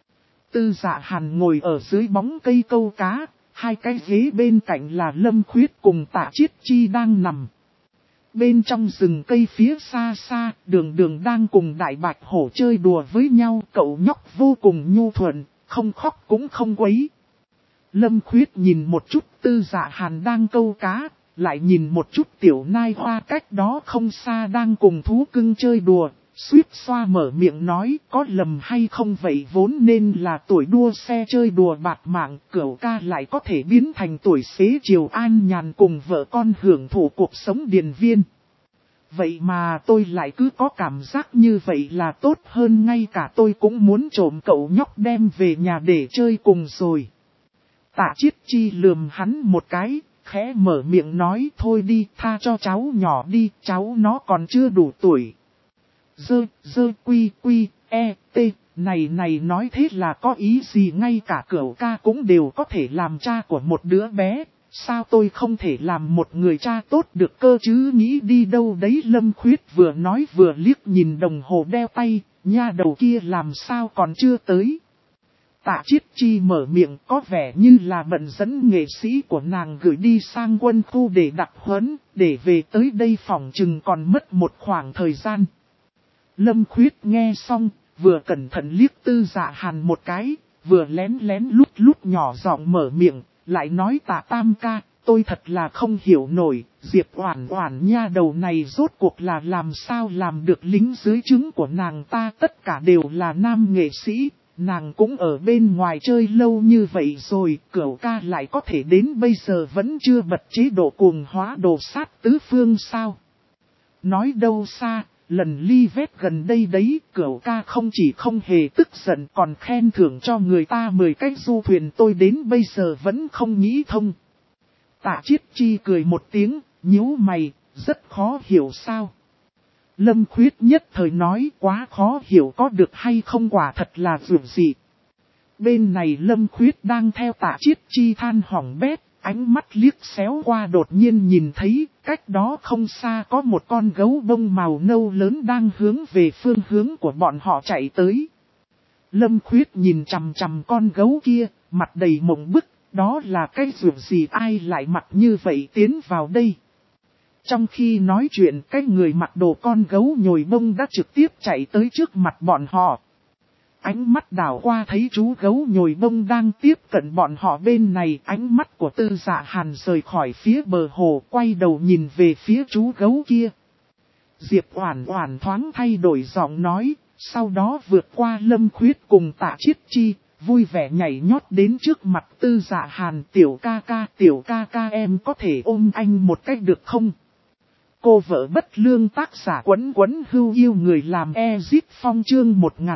Tư Dạ Hàn ngồi ở dưới bóng cây câu cá, hai cái ghế bên cạnh là Lâm Khuyết cùng Tạ Chiết Chi đang nằm. Bên trong rừng cây phía xa xa, Đường Đường đang cùng Đại Bạch Hổ chơi đùa với nhau, cậu nhóc vô cùng nhu thuận, không khóc cũng không quấy. Lâm Khuyết nhìn một chút Tư Dạ Hàn đang câu cá, lại nhìn một chút Tiểu Nai Hoa cách đó không xa đang cùng thú cưng chơi đùa, suýt xoa mở miệng nói có lầm hay không vậy, vốn nên là tuổi đua xe chơi đùa bạt mạng, cửu ca lại có thể biến thành tuổi xế chiều an nhàn cùng vợ con hưởng thụ cuộc sống điền viên. Vậy mà tôi lại cứ có cảm giác như vậy là tốt hơn, ngay cả tôi cũng muốn trộm cậu nhóc đem về nhà để chơi cùng rồi. Tạ Chiết Chi lườm hắn một cái, khẽ mở miệng nói thôi đi, tha cho cháu nhỏ đi, cháu nó còn chưa đủ tuổi. Quy t, này nói thế là có ý gì, ngay cả cửu ca cũng đều có thể làm cha của một đứa bé, sao tôi không thể làm một người cha tốt được cơ chứ, nghĩ đi đâu đấy. Lâm Khuyết vừa nói vừa liếc nhìn đồng hồ đeo tay, nha đầu kia làm sao còn chưa tới. Tạ Chiết Chi mở miệng có vẻ như là bận dẫn nghệ sĩ của nàng gửi đi sang quân khu để đặc huấn, để về tới đây phòng chừng còn mất một khoảng thời gian. Lâm Khuyết nghe xong, vừa cẩn thận liếc Tư Dạ Hàn một cái, vừa lén lén lút lút nhỏ giọng mở miệng, lại nói Tạ Tam ca, tôi thật là không hiểu nổi, Diệp Oản Oản nha đầu này rốt cuộc là làm sao làm được lính dưới trướng của nàng ta, tất cả đều là nam nghệ sĩ, nàng cũng ở bên ngoài chơi lâu như vậy rồi, Cửu ca lại có thể đến bây giờ vẫn chưa bật chế độ cuồng hóa đồ sát tứ phương sao? Nói đâu xa, lần ly vết gần đây đấy, Cửu ca không chỉ không hề tức giận còn khen thưởng cho người ta 10 cái du thuyền, tôi đến bây giờ vẫn không nghĩ thông. Tạ Chiết Chi cười một tiếng, nhíu mày, rất khó hiểu sao. Lâm Khuyết nhất thời nói, quá khó hiểu, có được hay không, quả thật là vượt dị. Bên này Lâm Khuyết đang theo Tạ Chiết Chi than hỏng bét, ánh mắt liếc xéo qua đột nhiên nhìn thấy, cách đó không xa có một con gấu bông màu nâu lớn đang hướng về phương hướng của bọn họ chạy tới. Lâm Khuyết nhìn chằm chằm con gấu kia, mặt đầy mộng bức, đó là cái vượt gì, ai lại mặt như vậy tiến vào đây. Trong khi nói chuyện, cái người mặc đồ con gấu nhồi bông đã trực tiếp chạy tới trước mặt bọn họ. Ánh mắt đảo qua thấy chú gấu nhồi bông đang tiếp cận bọn họ bên này, ánh mắt của Tư Dạ Hàn rời khỏi phía bờ hồ, quay đầu nhìn về phía chú gấu kia. Diệp Oản Oản thoáng thay đổi giọng nói, sau đó vượt qua Lâm Khuyết cùng Tạ Chiết Chi, vui vẻ nhảy nhót đến trước mặt Tư Dạ Hàn. Tiểu ca ca em có thể ôm anh một cách được không? Cô vợ bất lương, tác giả Quấn Quấn Hưu Yêu người làm Ezip Phong, chương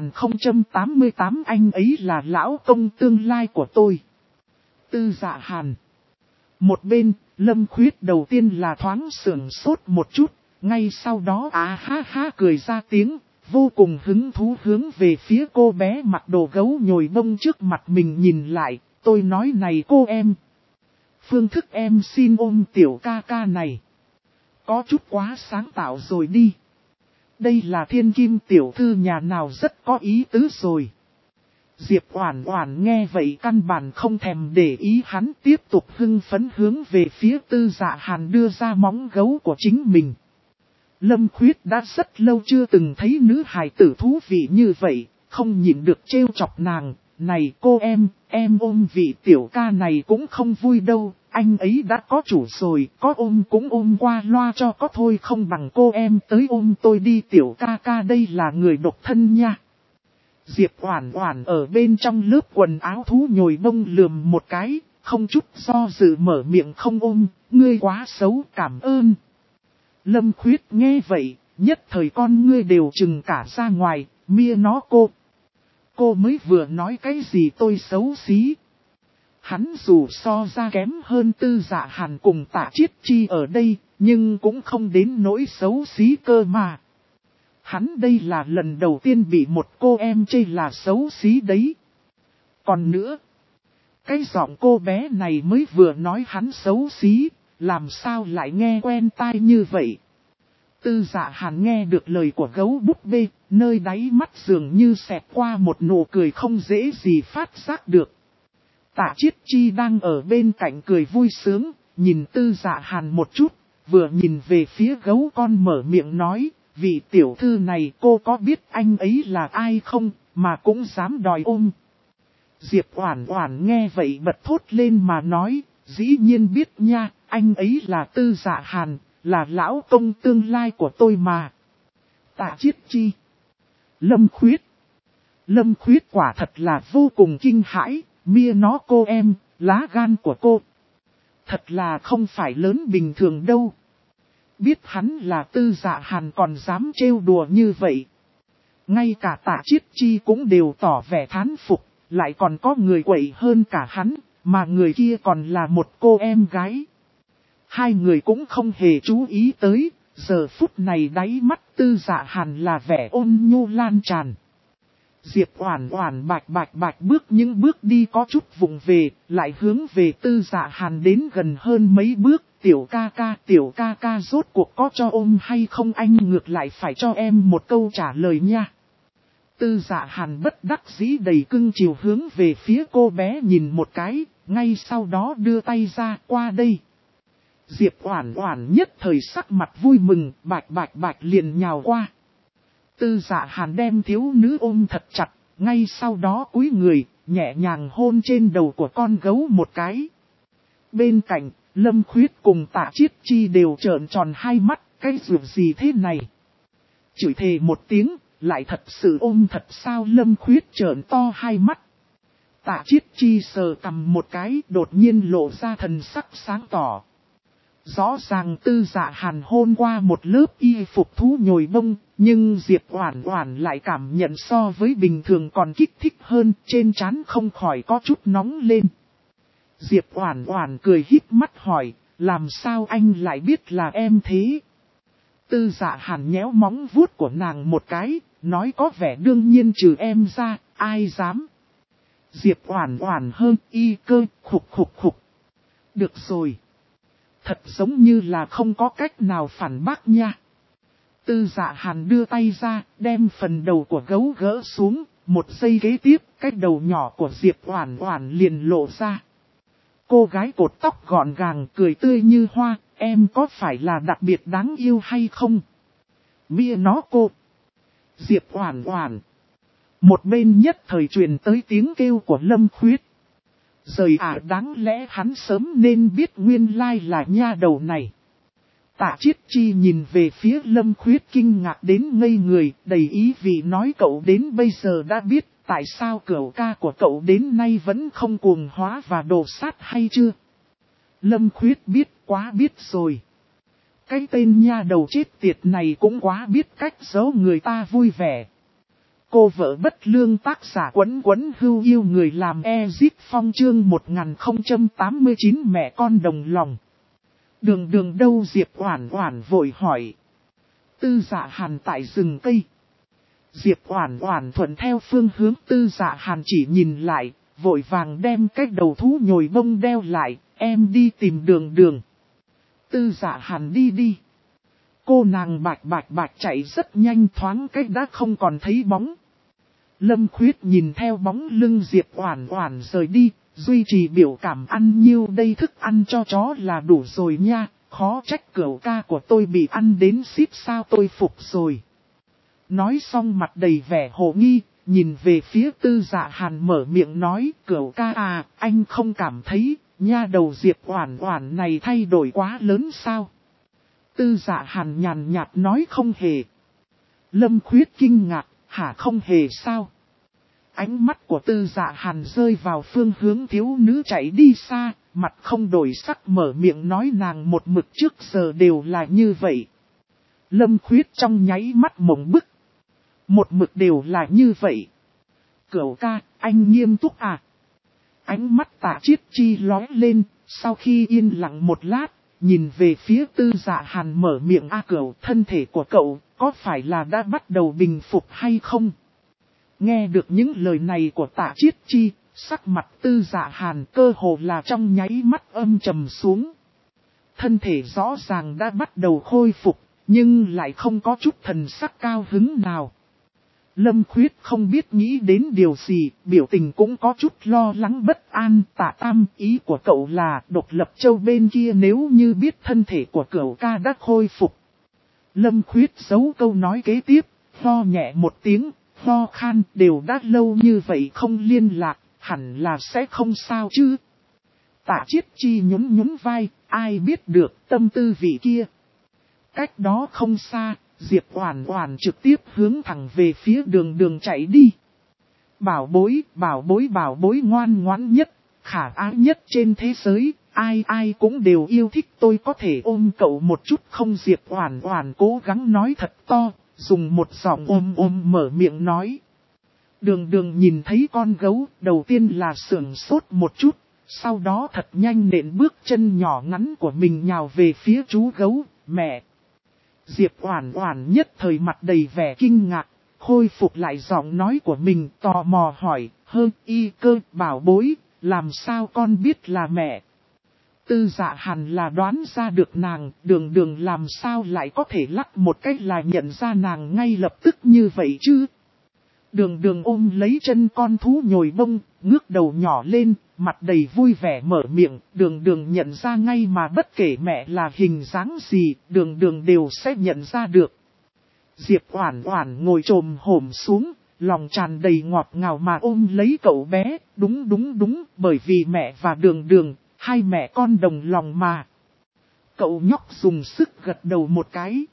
1088, anh ấy là lão công tương lai của tôi. Tư Dạ Hàn. Một bên, Lâm Khuyết đầu tiên là thoáng sửng sốt một chút, ngay sau đó ha ha cười ra tiếng, vô cùng hứng thú hướng về phía cô bé mặc đồ gấu nhồi bông trước mặt mình nhìn lại. Tôi nói này cô em, phương thức em xin ôm tiểu ca ca này có chút quá sáng tạo rồi đi. Đây là thiên kim tiểu thư nhà nào rất có ý tứ rồi. Diệp Oản Oản nghe vậy căn bản không thèm để ý hắn, tiếp tục hưng phấn hướng về phía Tư Dạ Hàn đưa ra móng gấu của chính mình. Lâm Khuyết đã rất lâu chưa từng thấy nữ hài tử thú vị như vậy, không nhịn được trêu chọc nàng. Này cô em ôm vị tiểu ca này cũng không vui đâu, anh ấy đã có chủ rồi, có ôm cũng ôm qua loa cho có thôi, không bằng cô em tới ôm tôi đi tiểu ca ca, đây là người độc thân nha. Diệp Oản Oản ở bên trong lớp quần áo thú nhồi bông lườm một cái, không chút do dự mở miệng, không ôm, ngươi quá xấu, cảm ơn. Lâm Khuyết nghe vậy, nhất thời con ngươi đều trừng cả ra ngoài, mia nó cô mới vừa nói cái gì tôi xấu xí. Hắn dù so ra kém hơn Tư Dạ Hàn cùng Tạ Chiết Chi ở đây, nhưng cũng không đến nỗi xấu xí cơ mà. Hắn đây là lần đầu tiên bị một cô em chê là xấu xí đấy. Còn nữa, cái giọng cô bé này mới vừa nói hắn xấu xí, làm sao lại nghe quen tai như vậy. Tư Dạ Hàn nghe được lời của gấu búp bê, nơi đáy mắt dường như xẹt qua một nụ cười không dễ gì phát giác được. Tạ Chiết Chi đang ở bên cạnh cười vui sướng, nhìn Tư Dạ Hàn một chút, vừa nhìn về phía gấu con mở miệng nói, vị tiểu thư này cô có biết anh ấy là ai không, mà cũng dám đòi ôm. Diệp Oản Oản nghe vậy bật thốt lên mà nói, dĩ nhiên biết nha, anh ấy là Tư Dạ Hàn, là lão công tương lai của tôi mà. Tạ Chiết Chi. Lâm Khuyết quả thật là vô cùng kinh hãi, mia nó cô em, lá gan của cô thật là không phải lớn bình thường đâu. Biết hắn là Tư Dạ Hàn còn dám trêu đùa như vậy. Ngay cả Tạ Chiết Chi cũng đều tỏ vẻ thán phục, lại còn có người quậy hơn cả hắn, mà người kia còn là một cô em gái. Hai người cũng không hề chú ý tới, giờ phút này đáy mắt Tư Dạ Hàn là vẻ ôn nhu lan tràn. Diệp Oản Oản bạch bước những bước đi có chút vụng về, lại hướng về Tư Dạ Hàn đến gần hơn mấy bước. Tiểu ca ca rốt cuộc có cho ôm hay không, anh ngược lại phải cho em một câu trả lời nha. Tư Dạ Hàn bất đắc dĩ đầy cưng chiều hướng về phía cô bé nhìn một cái, ngay sau đó đưa tay ra, qua đây. Diệp Oản Oản nhất thời sắc mặt vui mừng, bạch liền nhào qua. Tư Dạ Hàn đem thiếu nữ ôm thật chặt, ngay sau đó cúi người, nhẹ nhàng hôn trên đầu của con gấu một cái. Bên cạnh, Lâm Khuyết cùng Tạ Chiết Chi đều trợn tròn hai mắt, cái rượu gì thế này? Chửi thề một tiếng, lại thật sự ôm thật sao? Lâm Khuyết trợn to hai mắt. Tạ Chiết Chi sờ cầm một cái, đột nhiên lộ ra thần sắc sáng tỏ. Rõ ràng Tư Dạ Hàn hôn qua một lớp y phục thú nhồi bông, nhưng Diệp Oản Oản lại cảm nhận so với bình thường còn kích thích hơn, trên trán không khỏi có chút nóng lên. Diệp Oản Oản cười híp mắt hỏi, làm sao anh lại biết là em thế? Tư Dạ Hàn nhéo móng vuốt của nàng một cái, nói có vẻ đương nhiên trừ em ra, ai dám. Diệp Oản Oản hơn y cơ, khục khục khục. Được rồi. Thật giống như là không có cách nào phản bác nha. Tư Dạ Hàn đưa tay ra, đem phần đầu của gấu gỡ xuống, một giây kế tiếp, cái đầu nhỏ của Diệp Oản Oản liền lộ ra. Cô gái cột tóc gọn gàng cười tươi như hoa, em có phải là đặc biệt đáng yêu hay không? Mia nó cô. Diệp Oản Oản. Một bên nhất thời truyền tới tiếng kêu của Lâm Khuyết. Rời đáng lẽ hắn sớm nên biết nguyên lai là nha đầu này. Tạ Chiết Chi nhìn về phía Lâm Khuyết kinh ngạc đến ngây người, đầy ý vì nói cậu đến bây giờ đã biết tại sao cửu ca của cậu đến nay vẫn không cuồng hóa và đồ sát hay chưa? Lâm Khuyết biết, quá biết rồi. Cái tên nha đầu chết tiệt này cũng quá biết cách giấu người ta vui vẻ. Cô vợ bất lương tác giả Quấn Quấn Hưu yêu người làm Ezip Phong chương 1089 mẹ con đồng lòng. Đường đường đâu? Diệp Oản Oản vội hỏi. Tư Dạ Hàn tại rừng cây. Diệp Oản Oản thuận theo phương hướng Tư Dạ Hàn chỉ nhìn lại, vội vàng đem cái đầu thú nhồi bông đeo lại, em đi tìm đường đường. Tư Dạ Hàn đi đi. Cô nàng bạch chạy rất nhanh, thoáng cách đã không còn thấy bóng. Lâm Khuyết nhìn theo bóng lưng Diệp Oản Oản rời đi, duy trì biểu cảm ăn nhiêu đây thức ăn cho chó là đủ rồi nha, khó trách cửu ca của tôi bị ăn đến xít sao tôi phục rồi. Nói xong mặt đầy vẻ hồ nghi, nhìn về phía Tư Dạ Hàn mở miệng nói, cửu ca à, anh không cảm thấy, nha đầu Diệp Oản Oản này thay đổi quá lớn sao? Tư Dạ Hàn nhàn nhạt nói không hề. Lâm Khuyết kinh ngạc, hả không hề sao? Ánh mắt của Tư Dạ Hàn rơi vào phương hướng thiếu nữ chạy đi xa, mặt không đổi sắc mở miệng nói nàng một mực trước giờ đều là như vậy. Lâm Khuyết trong nháy mắt mộng bức. Một mực đều là như vậy. Cửu ca, anh nghiêm túc à? Ánh mắt Tạ Chiết Chi lóe lên, sau khi yên lặng một lát, nhìn về phía Tư Dạ Hàn mở miệng cửu, thân thể của cậu, có phải là đã bắt đầu bình phục hay không? Nghe được những lời này của Tạ Chiết Chi, sắc mặt Tư Dạ Hàn cơ hồ là trong nháy mắt âm trầm xuống. Thân thể rõ ràng đã bắt đầu khôi phục, nhưng lại không có chút thần sắc cao hứng nào. Lâm Khuyết không biết nghĩ đến điều gì, biểu tình cũng có chút lo lắng bất an. Tạ Tam, ý của cậu là Độc Lập Châu bên kia nếu như biết thân thể của cửu ca đã khôi phục. Lâm Khuyết giấu câu nói kế tiếp, ho nhẹ một tiếng, ho khan, đều đã lâu như vậy không liên lạc, hẳn là sẽ không sao chứ. Tạ Chiết Chi nhún vai, ai biết được tâm tư vị kia. Cách đó không xa, Diệp Oản Oản trực tiếp hướng thẳng về phía đường đường chạy đi. Bảo bối ngoan ngoãn nhất, khả ái nhất trên thế giới, ai cũng đều yêu thích, tôi có thể ôm cậu một chút không? Diệp Oản Oản cố gắng nói thật to, dùng một giọng ôm mở miệng nói. Đường đường nhìn thấy con gấu, đầu tiên là sửng sốt một chút, sau đó thật nhanh nện bước chân nhỏ ngắn của mình nhào về phía chú gấu, mẹ. Diệp Oản Oản nhất thời mặt đầy vẻ kinh ngạc, khôi phục lại giọng nói của mình, tò mò hỏi, y cơ, bảo bối, làm sao con biết là mẹ? Tư Dạ Hàn là đoán ra được nàng, đường đường làm sao lại có thể lắc một cách là nhận ra nàng ngay lập tức như vậy chứ? Đường đường ôm lấy chân con thú nhồi bông, ngước đầu nhỏ lên, mặt đầy vui vẻ mở miệng, đường đường nhận ra ngay mà bất kể mẹ là hình dáng gì, đường đường đều sẽ nhận ra được. Diệp Oản Oản ngồi chồm hổm xuống, lòng tràn đầy ngọt ngào mà ôm lấy cậu bé, đúng, bởi vì mẹ và đường đường, Hai mẹ con đồng lòng mà. Cậu nhóc dùng sức gật đầu một cái.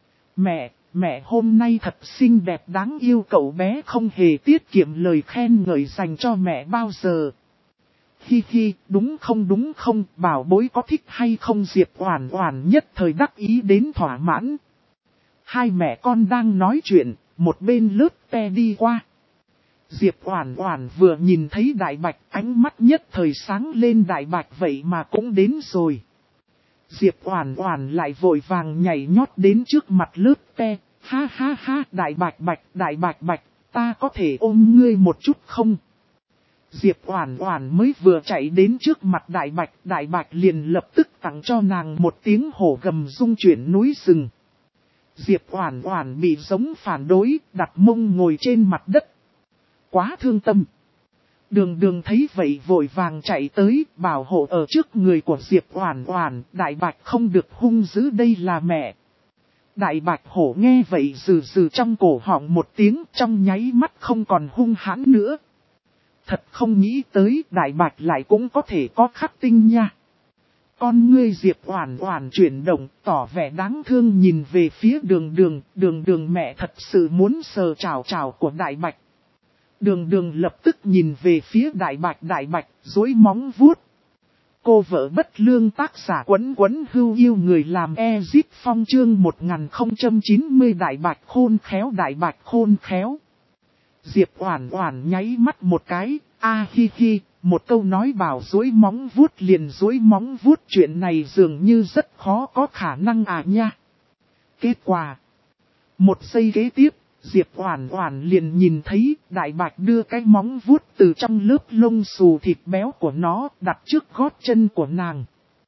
Mẹ hôm nay thật xinh đẹp đáng yêu, cậu bé không hề tiết kiệm lời khen ngợi dành cho mẹ bao giờ. Hi hi, đúng không, bảo bối có thích hay không? Diệp Oản Oản nhất thời đắc ý đến thỏa mãn. Hai mẹ con đang nói chuyện, một bên lướt te đi qua. Diệp Oản Oản vừa nhìn thấy Đại Bạch, ánh mắt nhất thời sáng lên. Đại Bạch vậy mà cũng đến rồi. Diệp Oản Oản lại vội vàng nhảy nhót đến trước mặt lướt te. Ha ha ha, Đại Bạch, ta có thể ôm ngươi một chút không? Diệp Oản Oản mới vừa chạy đến trước mặt Đại Bạch liền lập tức tặng cho nàng một tiếng hổ gầm rung chuyển núi rừng. Diệp Oản Oản bị giống phản đối, đặt mông ngồi trên mặt đất. Quá thương tâm. Đường thấy vậy vội vàng chạy tới, bảo hộ ở trước người của Diệp Oản Oản. Đại Bạch không được hung dữ, đây là mẹ. Đại Bạch hổ nghe vậy rừ trong cổ họng một tiếng, trong nháy mắt không còn hung hãn nữa. Thật không nghĩ tới Đại Bạch lại cũng có thể có khắc tinh nha. Con ngươi Diệp Oản Oản chuyển động, tỏ vẻ đáng thương nhìn về phía đường mẹ thật sự muốn sờ chảo của Đại Bạch. Đường lập tức nhìn về phía Đại Bạch duỗi móng vuốt. Cô vợ bất lương, tác giả Quấn Hưu yêu người làm Ezip Phong chương 1090. Đại Bạch khôn khéo. Diệp Oản Oản nháy mắt một cái, hi hi, một câu nói bảo duỗi móng vuốt liền duỗi móng vuốt, chuyện này dường như rất khó có khả năng nha. Kết quả, một giây kế tiếp, Diệp Oản Oản liền nhìn thấy Đại Bạch đưa cái móng vuốt từ trong lớp lông xù thịt béo của nó đặt trước gót chân của nàng.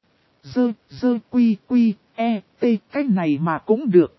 Dơ quy cái này mà cũng được.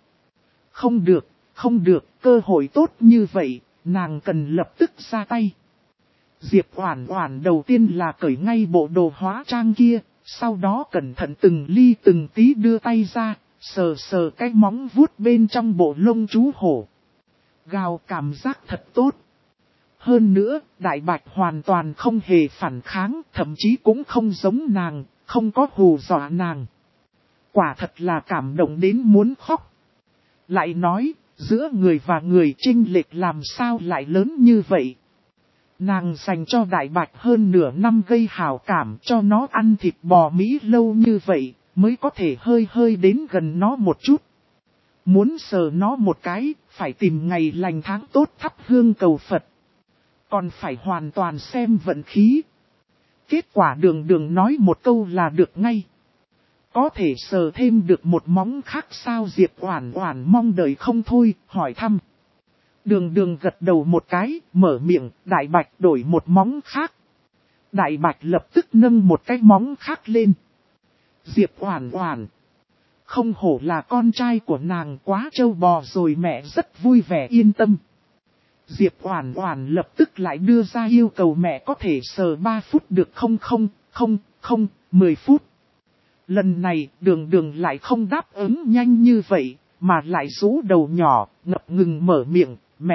Không được, cơ hội tốt như vậy, nàng cần lập tức ra tay. Diệp Oản Oản đầu tiên là cởi ngay bộ đồ hóa trang kia, sau đó cẩn thận từng ly từng tí đưa tay ra, sờ cái móng vuốt bên trong bộ lông chú hổ. Gào, cảm giác thật tốt. Hơn nữa, Đại Bạch hoàn toàn không hề phản kháng, thậm chí cũng không giống nàng, không có hù dọa nàng. Quả thật là cảm động đến muốn khóc. Lại nói, giữa người và người chênh lệch làm sao lại lớn như vậy? Nàng dành cho Đại Bạch hơn nửa năm gây hảo cảm, cho nó ăn thịt bò Mỹ lâu như vậy, mới có thể hơi đến gần nó một chút. Muốn sờ nó một cái, phải tìm ngày lành tháng tốt thắp hương cầu Phật. Còn phải hoàn toàn xem vận khí. Kết quả đường nói một câu là được ngay. Có thể sờ thêm được một móng khác sao? Diệp Oản Oản mong đợi không thôi, hỏi thăm. Đường gật đầu một cái, mở miệng, Đại Bạch đổi một móng khác. Đại Bạch lập tức nâng một cái móng khác lên. Diệp Oản Oản, không hổ là con trai của nàng, quá trâu bò rồi, mẹ rất vui vẻ yên tâm. Diệp Oản Oản lập tức lại đưa ra yêu cầu, mẹ có thể sờ 3 phút được không, 10 phút. Lần này đường lại không đáp ứng nhanh như vậy, mà lại rũ đầu nhỏ, ngập ngừng mở miệng,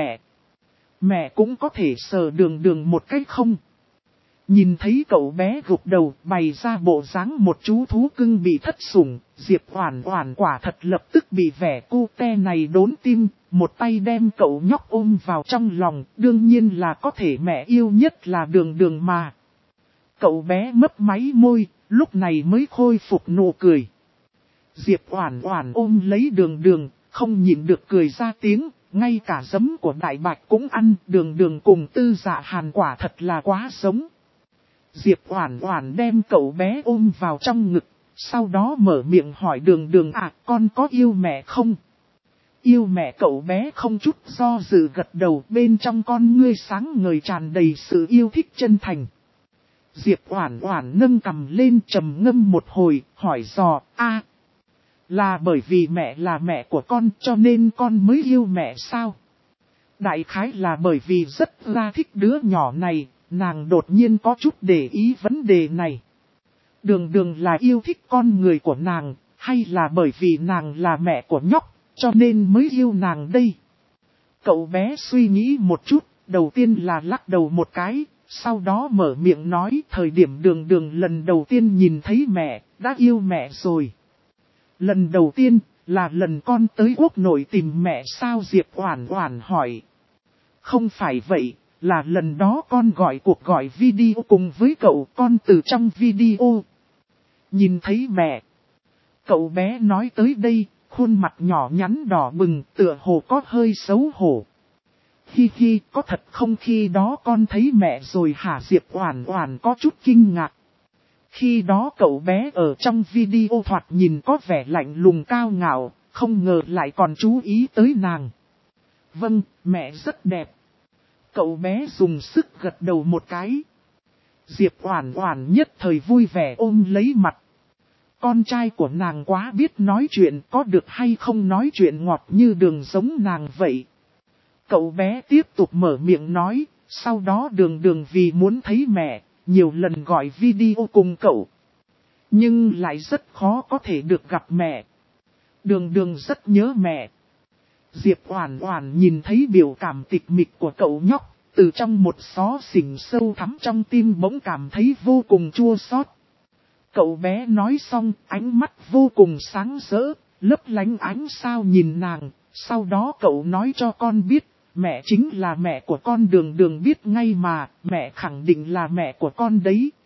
mẹ cũng có thể sờ đường một cách không? Nhìn thấy cậu bé gục đầu bày ra bộ dáng một chú thú cưng bị thất sủng, Diệp Oản Oản quả thật lập tức bị vẻ cute này đốn tim, một tay đem cậu nhóc ôm vào trong lòng, đương nhiên là có thể, mẹ yêu nhất là đường mà. Cậu bé mấp máy môi, lúc này mới khôi phục nụ cười. Diệp Oản Oản ôm lấy đường, không nhịn được cười ra tiếng, ngay cả giấm của Đại Bạch cũng ăn, đường cùng Tư Dạ Hàn quả thật là quá giống. Diệp Oản Oản đem cậu bé ôm vào trong ngực, sau đó mở miệng hỏi đường, con có yêu mẹ không? Yêu mẹ, cậu bé không chút do dự gật đầu, bên trong con ngươi sáng ngời tràn đầy sự yêu thích chân thành. Diệp Oản Oản nâng cằm lên trầm ngâm một hồi, hỏi dò, là bởi vì mẹ là mẹ của con cho nên con mới yêu mẹ sao? Đại khái là bởi vì rất là thích đứa nhỏ này, nàng đột nhiên có chút để ý vấn đề này. Đường là yêu thích con người của nàng, hay là bởi vì nàng là mẹ của nhóc, cho nên mới yêu nàng đây? Cậu bé suy nghĩ một chút, đầu tiên là lắc đầu một cái, sau đó mở miệng nói thời điểm Đường Đường lần đầu tiên nhìn thấy mẹ, đã yêu mẹ rồi. Lần đầu tiên, là lần con tới quốc nội tìm mẹ sao Diệp Oản Oản hỏi. Không phải vậy, là lần đó con gọi cuộc gọi video cùng với cậu, con từ trong video nhìn thấy mẹ. Cậu bé nói tới đây, khuôn mặt nhỏ nhắn đỏ bừng, tựa hồ có hơi xấu hổ. Hi hi, có thật không, khi đó con thấy mẹ rồi hả? Diệp Oản Oản có chút kinh ngạc. Khi đó cậu bé ở trong video thoạt nhìn có vẻ lạnh lùng cao ngạo, không ngờ lại còn chú ý tới nàng. Vâng, mẹ rất đẹp. Cậu bé dùng sức gật đầu một cái. Diệp Oản Oản nhất thời vui vẻ ôm lấy mặt. Con trai của nàng quá biết nói chuyện, có được hay không nói chuyện ngọt như Đường giống nàng vậy. Cậu bé tiếp tục mở miệng nói, sau đó Đường Đường vì muốn thấy mẹ, nhiều lần gọi video cùng cậu. Nhưng lại rất khó có thể được gặp mẹ. Đường Đường rất nhớ mẹ. Diệp Oản Oản nhìn thấy biểu cảm tịch mịch của cậu nhóc, từ trong một xó xỉnh sâu thẳm trong tim bỗng cảm thấy vô cùng chua xót. Cậu bé nói xong, ánh mắt vô cùng sáng rỡ, lấp lánh ánh sao nhìn nàng, sau đó cậu nói cho con biết, mẹ chính là mẹ của con. Đường Đường biết ngay mà, mẹ khẳng định là mẹ của con đấy.